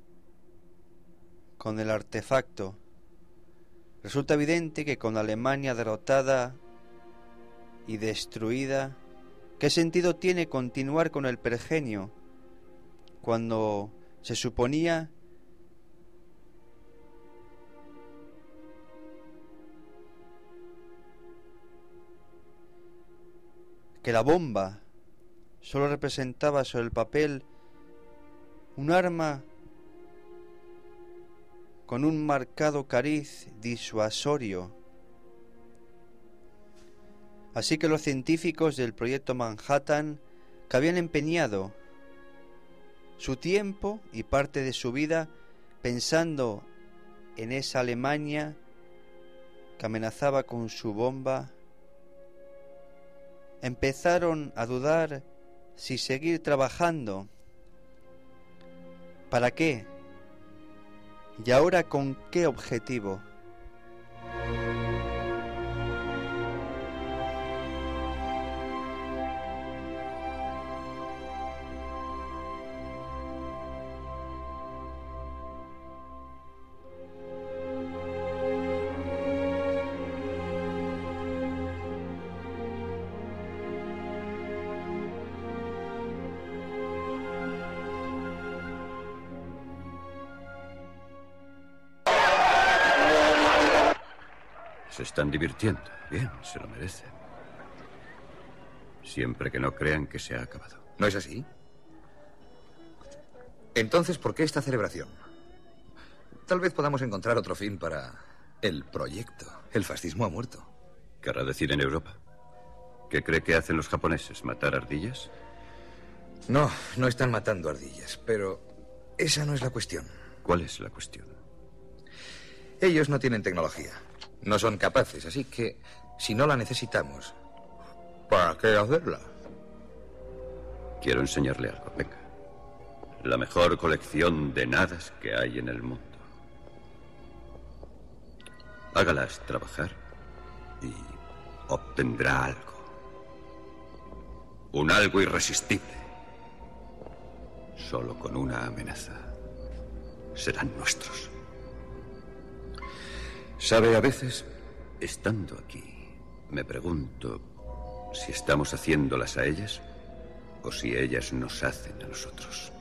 [SPEAKER 1] Con el artefacto. Resulta evidente que con Alemania derrotada y destruida, ¿qué sentido tiene continuar con el pergenio cuando se suponía que la bomba solo representaba sobre el papel un arma con un marcado cariz disuasorio? Así que los científicos del proyecto Manhattan, que habían empeñado su tiempo y parte de su vida pensando en esa Alemania que amenazaba con su bomba, empezaron a dudar si seguir trabajando. ¿Para qué? ¿Y ahora con qué objetivo?
[SPEAKER 3] Se están divirtiendo. Bien, se lo merecen. Siempre que no crean que se ha acabado.
[SPEAKER 10] ¿No es así? Entonces, ¿por qué esta celebración? Tal vez podamos encontrar otro fin para el proyecto. El fascismo ha muerto.
[SPEAKER 3] ¿Querrá decir en Europa? ¿Qué cree que hacen los japoneses? ¿Matar ardillas?
[SPEAKER 10] No, no están matando ardillas, pero esa no es la cuestión.
[SPEAKER 3] ¿Cuál es la cuestión?
[SPEAKER 10] Ellos no tienen tecnología. No son capaces, así que si no la necesitamos, ¿para qué hacerla?
[SPEAKER 3] Quiero enseñarle algo, venga. La mejor colección de nadas que hay en el mundo. Hágalas trabajar y obtendrá algo. Un algo irresistible. Solo con una amenaza. Serán nuestros. Sabe, a veces, estando aquí, me pregunto si estamos haciéndolas a ellas o si ellas nos hacen a nosotros.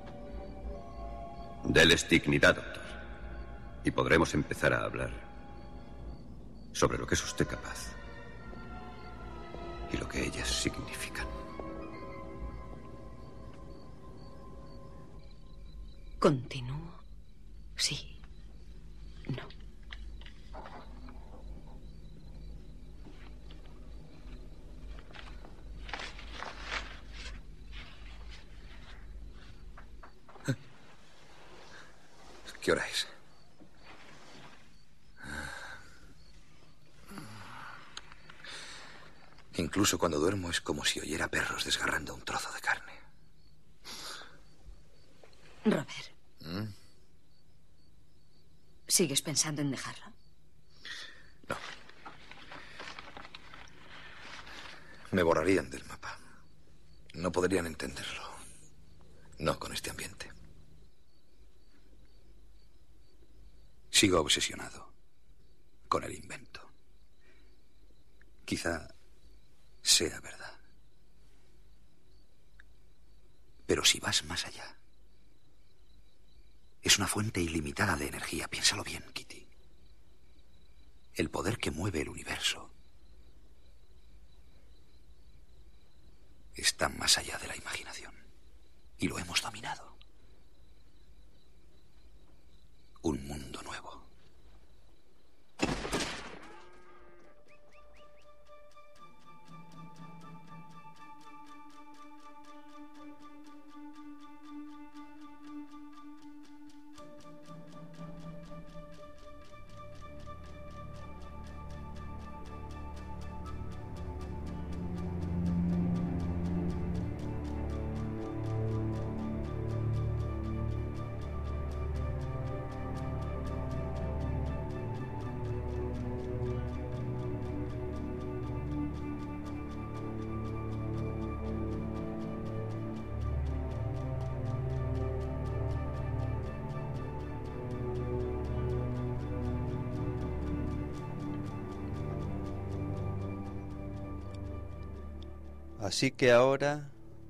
[SPEAKER 3] Deles dignidad, doctor, y podremos empezar a hablar sobre lo que es usted capaz y lo que ellas significan.
[SPEAKER 12] Continúo. Sí. No.
[SPEAKER 10] ¿Qué hora es? Incluso cuando duermo es como si oyera perros desgarrando un trozo de carne.
[SPEAKER 12] Robert.
[SPEAKER 10] ¿Mm?
[SPEAKER 12] ¿Sigues pensando en dejarlo?
[SPEAKER 10] No. Me borrarían del mapa. No podrían entenderlo. No con este ambiente. Sigo obsesionado con el invento. Quizá sea verdad. Pero si vas más allá, es una fuente ilimitada de energía. Piénsalo bien, Kitty. El poder que mueve el universo está más allá de la imaginación. Y lo hemos dominado. Un mundo nuevo.
[SPEAKER 1] Así que ahora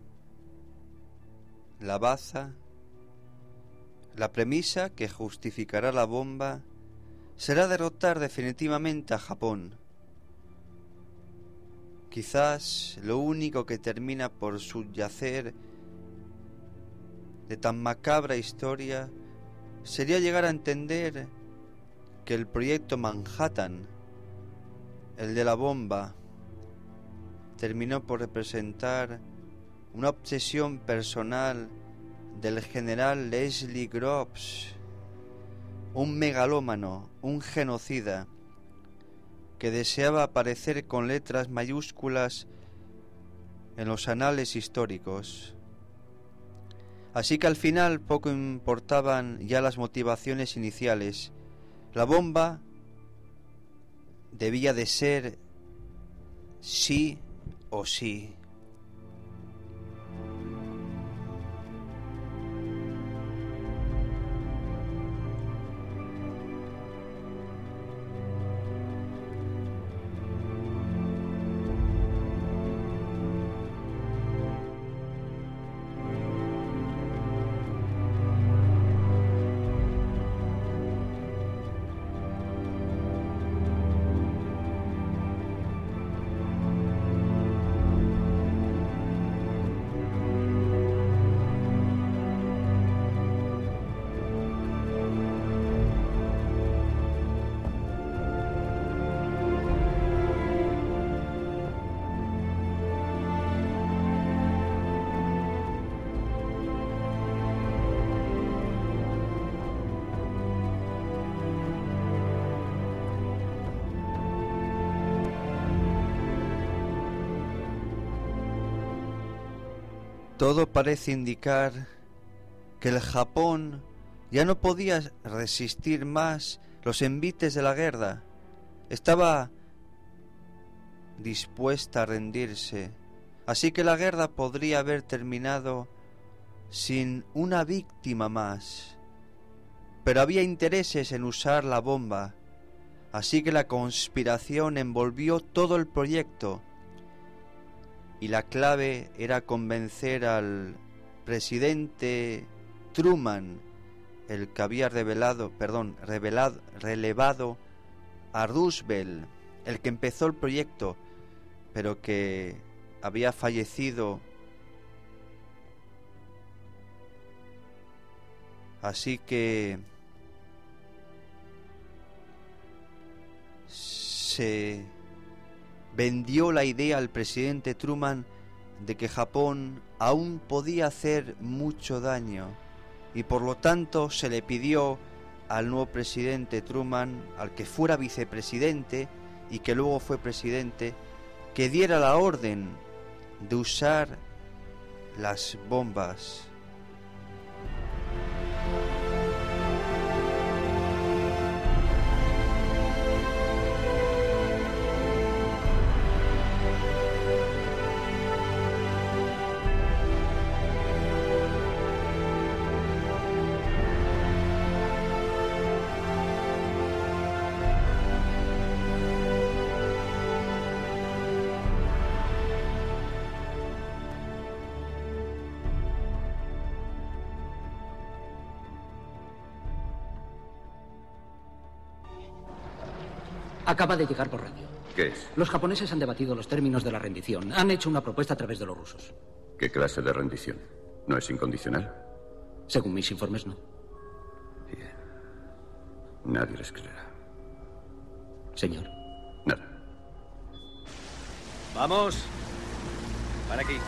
[SPEAKER 1] la baza, la premisa que justificará la bomba, será derrotar definitivamente a Japón. Quizás lo único que termina por subyacer de tan macabra historia sería llegar a entender que el proyecto Manhattan, el de la bomba, terminó por representar una obsesión personal del general Leslie Groves, un megalómano, un genocida, que deseaba aparecer con letras mayúsculas en los anales históricos. Así que al final poco importaban ya las motivaciones iniciales. La bomba debía de ser sí o sí. Todo parece indicar que el Japón ya no podía resistir más los envites de la guerra. Estaba dispuesta a rendirse. Así que la guerra podría haber terminado sin una víctima más. Pero había intereses en usar la bomba. Así que la conspiración envolvió todo el proyecto. Y la clave era convencer al presidente Truman, el que había revelado, perdón, revelado, relevado a Roosevelt, el que empezó el proyecto, pero que había fallecido. Así que se vendió la idea al presidente Truman de que Japón aún podía hacer mucho daño, y por lo tanto se le pidió al nuevo presidente Truman, al que fuera vicepresidente y que luego fue presidente, que diera la orden de usar las bombas.
[SPEAKER 16] Acaba de llegar por radio.
[SPEAKER 3] ¿Qué es?
[SPEAKER 16] Los japoneses han debatido los términos de la rendición. Han hecho una propuesta a través de los rusos.
[SPEAKER 3] ¿Qué clase de rendición? ¿No es incondicional?
[SPEAKER 16] Según mis informes, no.
[SPEAKER 3] Bien. Nadie les creerá.
[SPEAKER 16] Señor.
[SPEAKER 3] Nada.
[SPEAKER 9] Vamos. Para aquí.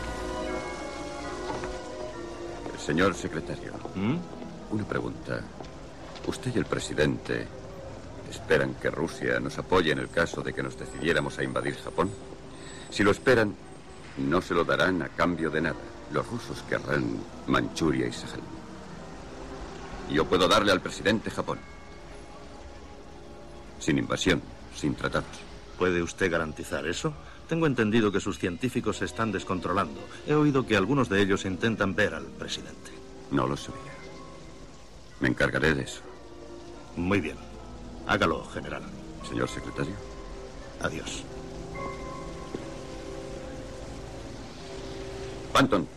[SPEAKER 3] Señor secretario, ¿Mm? una pregunta. ¿Usted y el presidente esperan que Rusia nos apoye en el caso de que nos decidiéramos a invadir Japón? Si lo esperan, no se lo darán a cambio de nada. Los rusos querrán Manchuria y Sahel. Yo puedo darle al presidente Japón. Sin invasión, sin tratados.
[SPEAKER 17] ¿Puede usted garantizar eso? Tengo entendido que sus científicos se están descontrolando. He oído que algunos de ellos intentan ver al presidente.
[SPEAKER 3] No lo sabía. Me encargaré de eso.
[SPEAKER 17] Muy bien. Hágalo, general.
[SPEAKER 3] Señor secretario.
[SPEAKER 17] Adiós.
[SPEAKER 3] Phantom.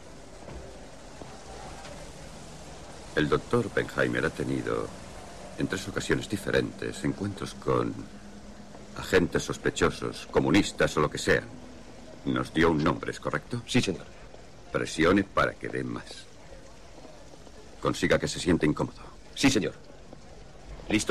[SPEAKER 3] El doctor Oppenheimer ha tenido, en tres ocasiones diferentes, encuentros con agentes sospechosos, comunistas o lo que sea. Nos dio un nombre, ¿es correcto?
[SPEAKER 10] Sí, señor.
[SPEAKER 3] Presione para que dé más. Consiga que se siente incómodo.
[SPEAKER 10] Sí, señor. ¿Listo?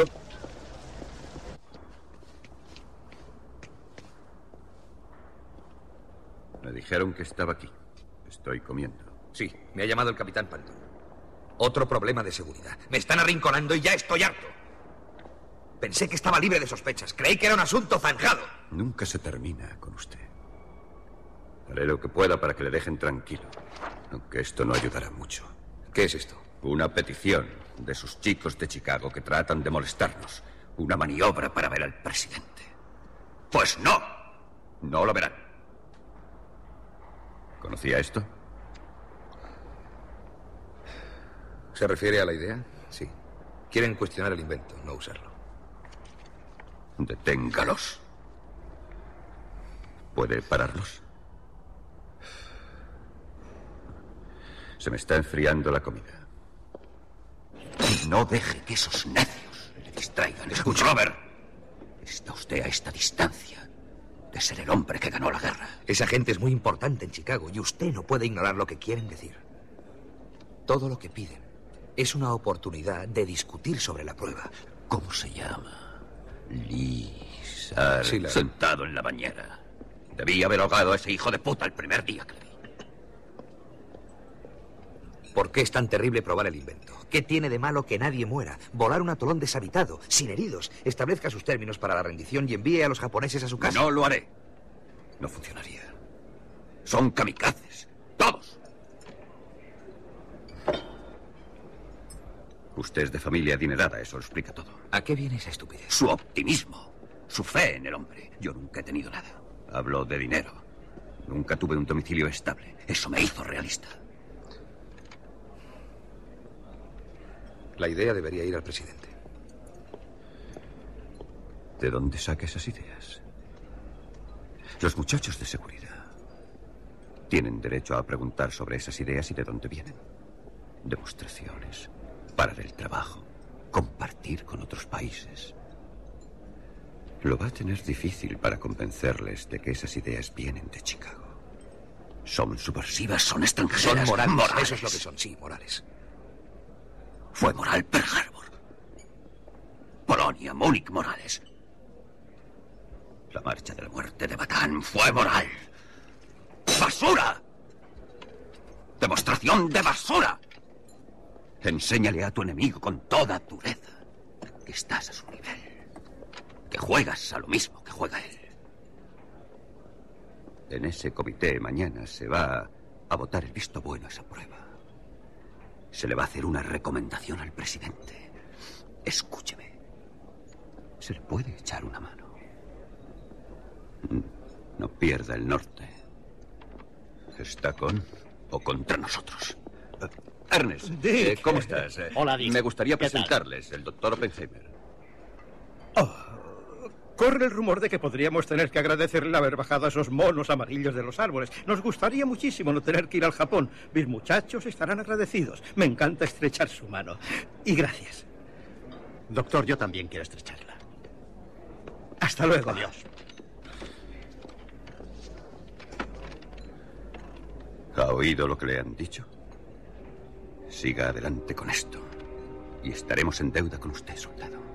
[SPEAKER 3] Me dijeron que estaba aquí. Estoy comiendo.
[SPEAKER 10] Sí, me ha llamado el capitán Panton. Otro problema de seguridad. Me están arrinconando y ya estoy harto. Pensé que estaba libre de sospechas. Creí que era un asunto zanjado.
[SPEAKER 3] Nunca se termina con usted. Haré lo que pueda para que le dejen tranquilo. Aunque esto no ayudará mucho.
[SPEAKER 10] ¿Qué es esto?
[SPEAKER 3] Una petición de sus chicos de Chicago que tratan de molestarnos. Una maniobra para ver al presidente. Pues no. No lo verán. ¿Conocía esto?
[SPEAKER 10] ¿Se refiere a la idea? Sí. Quieren cuestionar el invento, no usarlo.
[SPEAKER 3] Deténgalos. ¿Puede pararlos? Se me está enfriando la comida. No deje que esos necios le distraigan. Escuche, Robert. Está usted a esta distancia de ser el hombre que ganó la guerra.
[SPEAKER 10] Esa gente es muy importante en Chicago y usted no puede ignorar lo que quieren decir. Todo lo que piden es una oportunidad de discutir sobre la prueba.
[SPEAKER 3] ¿Cómo se llama? Lisa.
[SPEAKER 10] Sí, la...
[SPEAKER 3] Sentado en la bañera. Debí haber ahogado a ese hijo de puta el primer día que le vi.
[SPEAKER 10] ¿Por qué es tan terrible probar el invento? ¿Qué tiene de malo que nadie muera? Volar un atolón deshabitado, sin heridos. Establezca sus términos para la rendición y envíe a los japoneses a su casa.
[SPEAKER 3] No lo haré. No funcionaría. Son kamikazes. Todos. Usted es de familia adinerada, eso lo explica todo.
[SPEAKER 10] ¿A qué viene esa estupidez?
[SPEAKER 3] Su optimismo. Su fe en el hombre. Yo nunca he tenido nada. Hablo de dinero. Nunca tuve un domicilio estable. Eso me hizo realista.
[SPEAKER 10] La idea debería ir al presidente.
[SPEAKER 3] ¿De dónde saca esas ideas? Los muchachos de seguridad tienen derecho a preguntar sobre esas ideas y de dónde vienen. Demostraciones, parar el trabajo, compartir con otros países. Lo va a tener difícil para convencerles de que esas ideas vienen de Chicago. Son subversivas, son extranjeras.
[SPEAKER 10] Son morales.
[SPEAKER 3] morales.
[SPEAKER 10] Eso es lo que son, sí, morales.
[SPEAKER 3] Fue moral Pearl Harbor. Polonia, Múnich, morales. La marcha de la muerte de Batán fue moral. ¡Basura! Demostración de basura. Enséñale a tu enemigo con toda dureza que estás a su nivel. Que juegas a lo mismo que juega él. En ese comité mañana se va a votar el visto bueno a esa prueba. Se le va a hacer una recomendación al presidente. Escúcheme. Se le puede echar una mano. No pierda el norte. ¿Está con o contra nosotros? Ernest,
[SPEAKER 2] Dick.
[SPEAKER 3] eh, ¿cómo estás? Eh,
[SPEAKER 2] Hola, Dick.
[SPEAKER 3] Me gustaría
[SPEAKER 2] ¿Qué tal?
[SPEAKER 3] presentarles el doctor Oppenheimer.
[SPEAKER 2] Corre el rumor de que podríamos tener que agradecerle haber bajado a esos monos amarillos de los árboles. Nos gustaría muchísimo no tener que ir al Japón. Mis muchachos estarán agradecidos. Me encanta estrechar su mano. Y gracias.
[SPEAKER 8] Doctor, yo también quiero estrecharla.
[SPEAKER 2] Hasta luego. Adiós.
[SPEAKER 3] ¿Ha oído lo que le han dicho? Siga adelante con esto. Y estaremos en deuda con usted, soldado.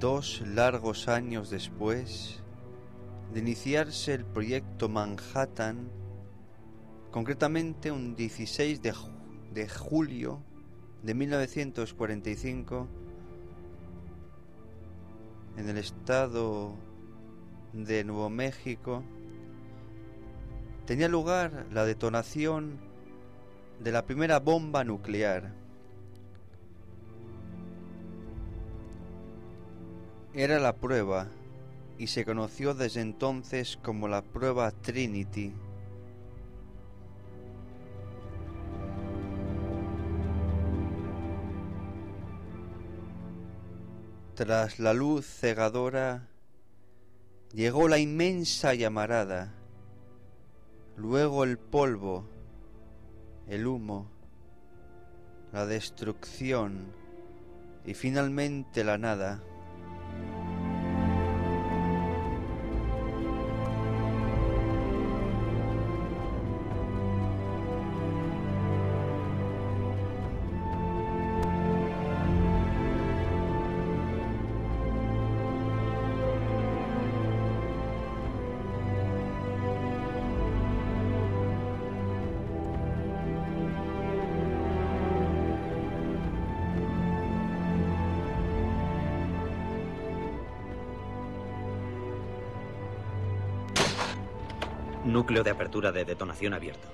[SPEAKER 1] dos largos años después de iniciarse el proyecto Manhattan, concretamente un dieciséis de, ju de julio de mil novecientos cuarenta y cinco, en el estado de Nuevo México, tenía lugar la detonación de la primera bomba nuclear. Era la prueba, y se conoció desde entonces como la prueba Trinity. Tras la luz cegadora, llegó la inmensa llamarada, luego el polvo, el humo, la destrucción y finalmente la nada.
[SPEAKER 18] Núcleo de apertura de detonación abierto.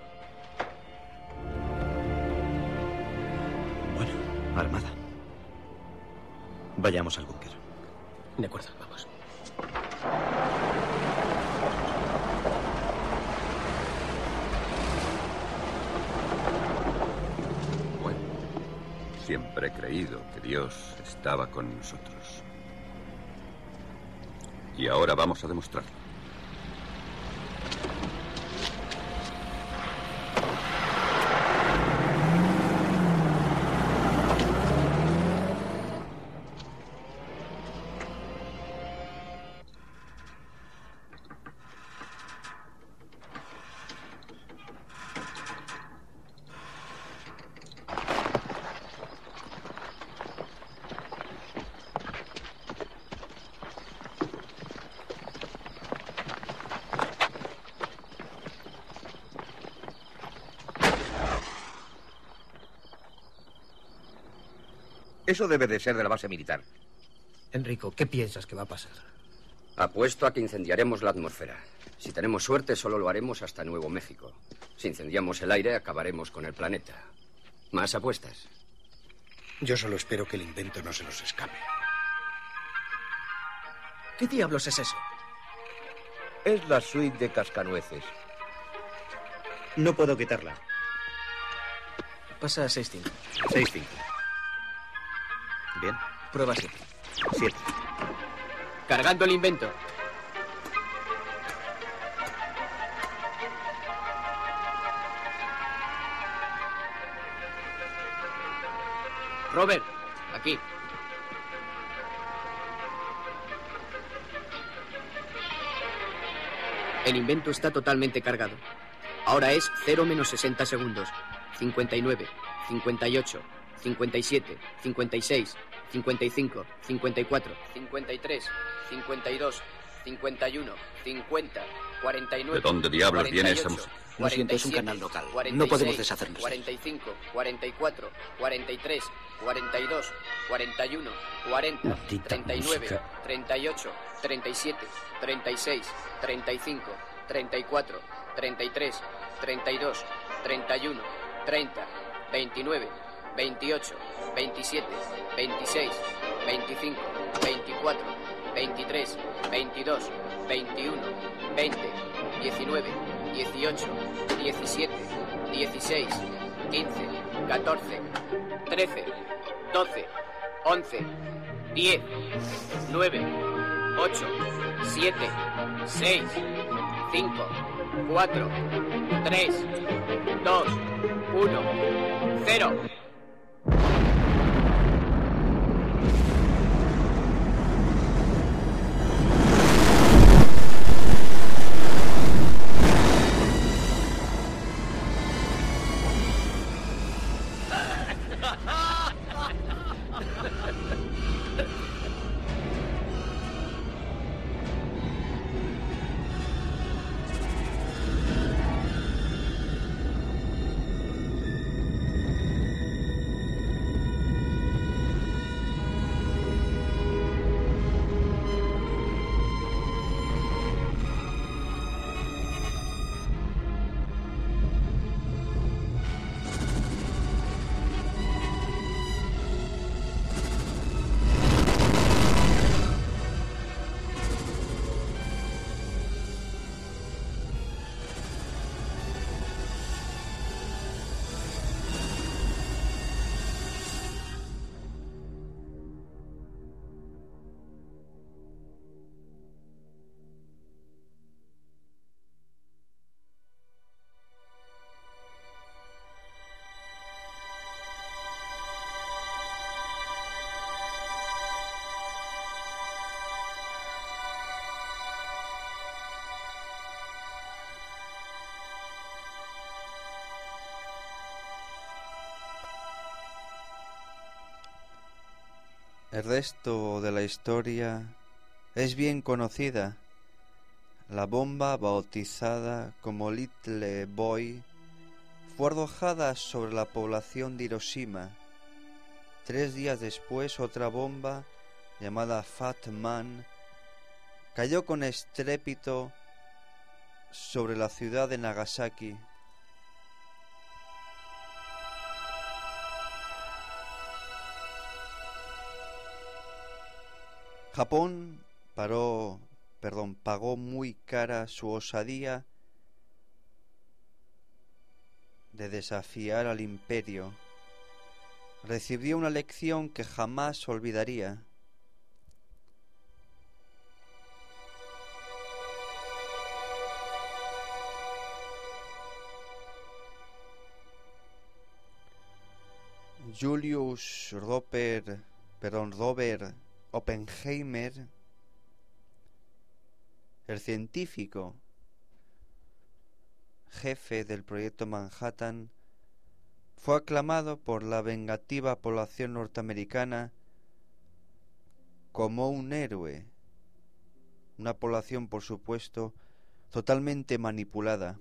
[SPEAKER 14] Bueno.
[SPEAKER 18] Armada. Vayamos al búnker.
[SPEAKER 14] De acuerdo, vamos.
[SPEAKER 3] Bueno, siempre he creído que Dios estaba con nosotros. Y ahora vamos a demostrarlo.
[SPEAKER 10] Eso debe de ser de la base militar.
[SPEAKER 14] Enrico, ¿qué piensas que va a pasar?
[SPEAKER 19] Apuesto a que incendiaremos la atmósfera. Si tenemos suerte, solo lo haremos hasta Nuevo México. Si incendiamos el aire, acabaremos con el planeta. ¿Más apuestas?
[SPEAKER 14] Yo solo espero que el invento no se nos escape.
[SPEAKER 13] ¿Qué diablos es eso?
[SPEAKER 10] Es la suite de cascanueces.
[SPEAKER 18] No puedo quitarla.
[SPEAKER 13] Pasa a seis cinco.
[SPEAKER 18] seis cinco. Bien.
[SPEAKER 13] Prueba siete.
[SPEAKER 18] siete.
[SPEAKER 20] Cargando el invento. Robert, aquí. El invento está totalmente cargado. Ahora es cero menos sesenta segundos. cincuenta y nueve, cincuenta y ocho, cincuenta y siete, cincuenta y seis, cincuenta y cinco, cincuenta y cuatro, cincuenta y tres, cincuenta y dos, cincuenta y uno, cincuenta, cuarenta y nueve.
[SPEAKER 3] ¿De dónde diablos viene esa música?
[SPEAKER 16] Lo siento, es un canal local. No podemos deshacernos.
[SPEAKER 20] cuarenta y cinco, cuarenta y cuatro, cuarenta y tres, cuarenta y dos, cuarenta y uno, cuarenta, treinta y nueve, treinta y ocho, treinta y siete, treinta y seis, treinta y cinco, treinta y cuatro, treinta y tres, treinta y dos, treinta y uno, treinta, veintinueve, veintiocho, veintisiete, veintiséis, veinticinco, veinticuatro, veintitrés, veintidós, veintiuno, veinte, diecinueve, dieciocho, diecisiete, dieciséis, quince, catorce, trece, doce, once, diez, nueve, ocho, siete, seis, cinco, cuatro, tres, dos, uno, cero.
[SPEAKER 1] El resto de la historia es bien conocida. La bomba, bautizada como Little Boy, fue arrojada sobre la población de Hiroshima. Tres días después, otra bomba, llamada Fat Man, cayó con estrépito sobre la ciudad de Nagasaki. Japón paró, perdón, pagó muy cara su osadía de desafiar al imperio. Recibió una lección que jamás olvidaría. Julius Robert, perdón, Robert Oppenheimer, el científico jefe del proyecto Manhattan, fue aclamado por la vengativa población norteamericana como un héroe. Una población, por supuesto, totalmente manipulada.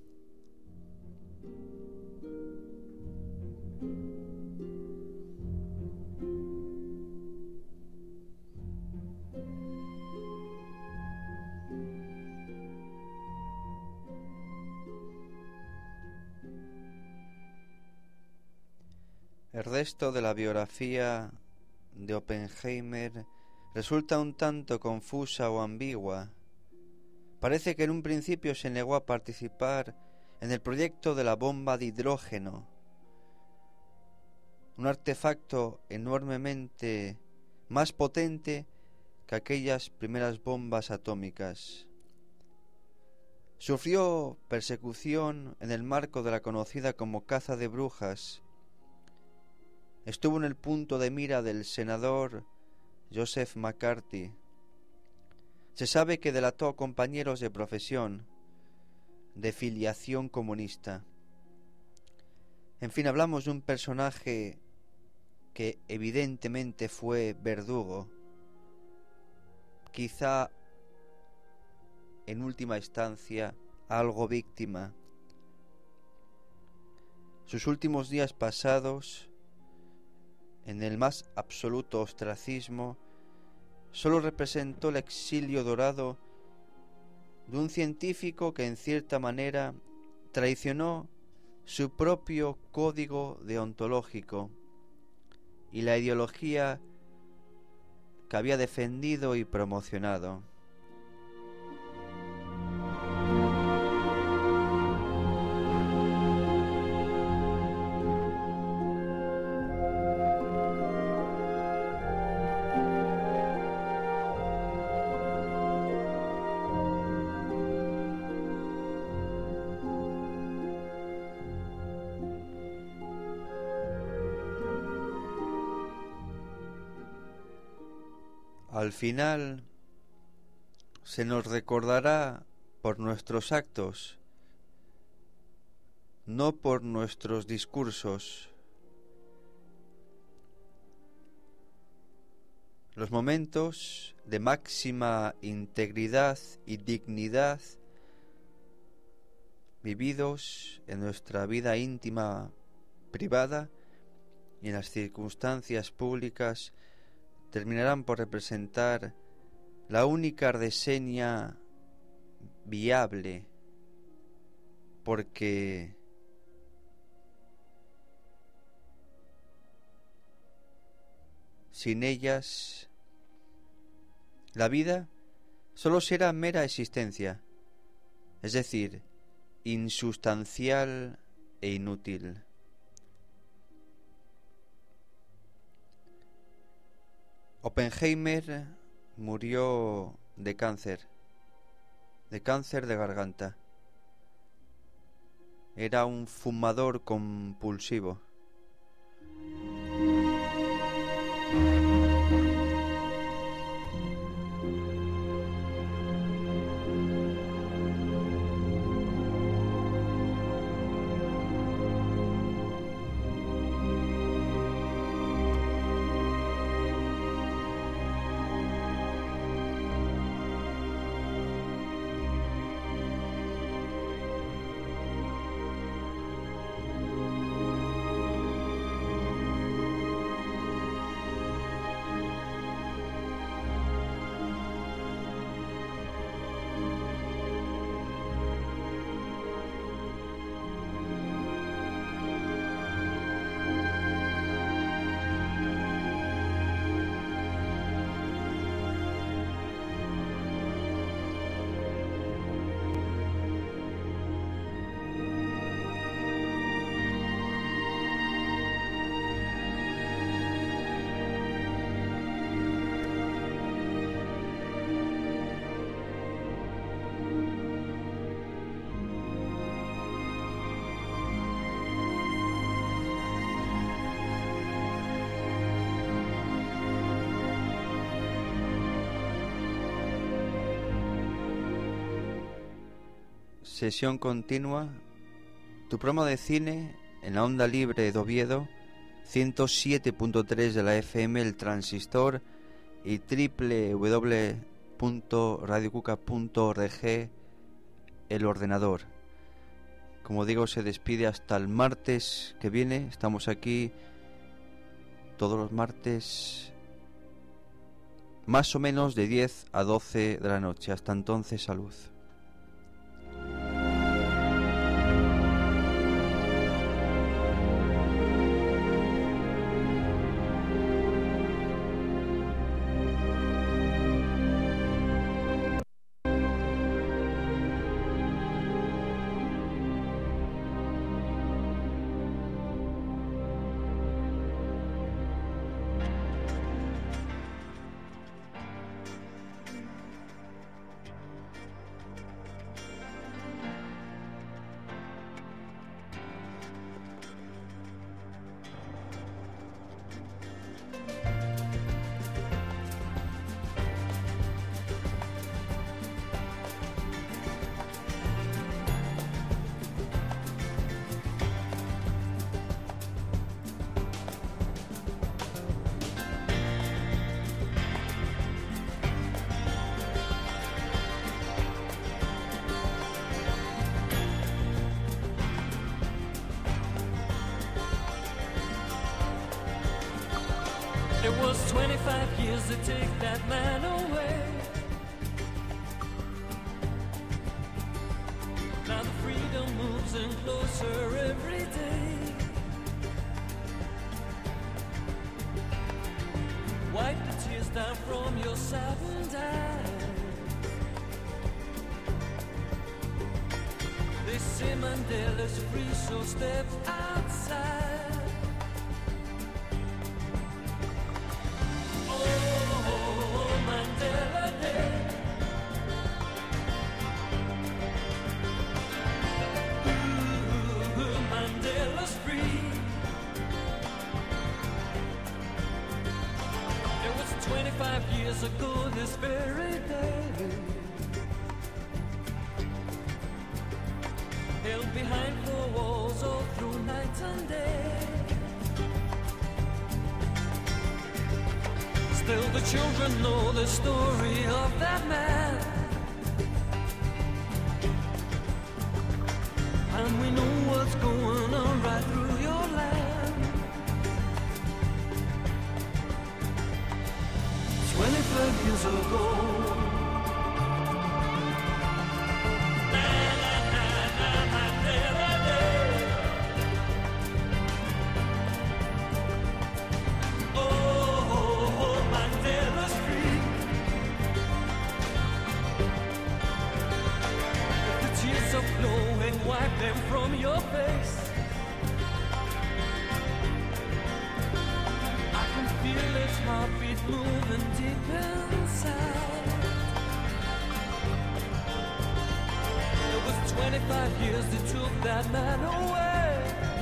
[SPEAKER 1] El resto de la biografía de Oppenheimer resulta un tanto confusa o ambigua. Parece que en un principio se negó a participar en el proyecto de la bomba de hidrógeno, un artefacto enormemente más potente que aquellas primeras bombas atómicas. Sufrió persecución en el marco de la conocida como caza de brujas. Estuvo en el punto de mira del senador Joseph McCarthy. Se sabe que delató a compañeros de profesión, de filiación comunista. En fin, hablamos de un personaje que evidentemente fue verdugo, quizá en última instancia algo víctima. Sus últimos días pasados en el más absoluto ostracismo solo representó el exilio dorado de un científico que en cierta manera traicionó su propio código deontológico y la ideología que había defendido y promocionado. Al final se nos recordará por nuestros actos, no por nuestros discursos. Los momentos de máxima integridad y dignidad vividos en nuestra vida íntima, privada y en las circunstancias públicas terminarán por representar la única reseña viable, porque sin ellas la vida solo será mera existencia, es decir, insustancial e inútil. Oppenheimer murió de cáncer, de cáncer de garganta. Era un fumador compulsivo. Sesión continua, tu programa de cine en la onda libre de Oviedo, ciento siete punto tres de la F M, el transistor, y doble u doble u doble u punto radio cuca punto org, el ordenador. Como digo, se despide hasta el martes que viene. Estamos aquí todos los martes, más o menos de diez a doce de la noche. Hasta entonces, salud.
[SPEAKER 21] It was twenty-five years to take that man away. Now the freedom moves in closer every day. Wipe the tears down from your saddened eyes. They say Mandela's free, so step outside. twenty-five years ago this very day, held behind four walls all through night and day. Still the children know the story of that man, and we know what's going on right through your land. twenty-five years ago, oh, Mandela's free. The tears are flowing, wipe them from your face. I can feel his heartbeat moving deep inside. It was twenty-five years that took that man away,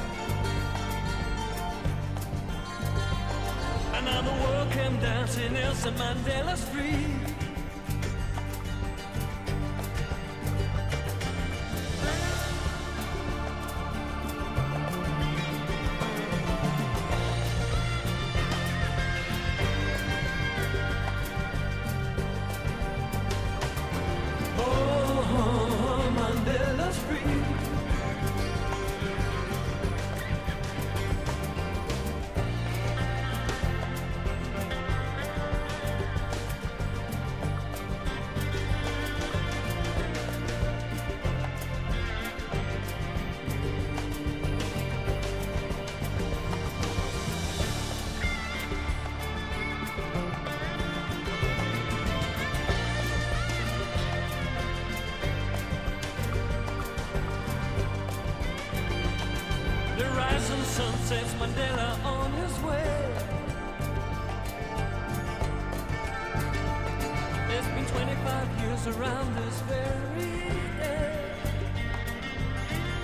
[SPEAKER 21] and now the world came dancing, Nelson Mandela's free. Sets Mandela on his way. It's been twenty-five years around this very day.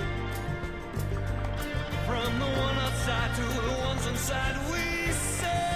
[SPEAKER 21] From the one outside to the ones inside, we say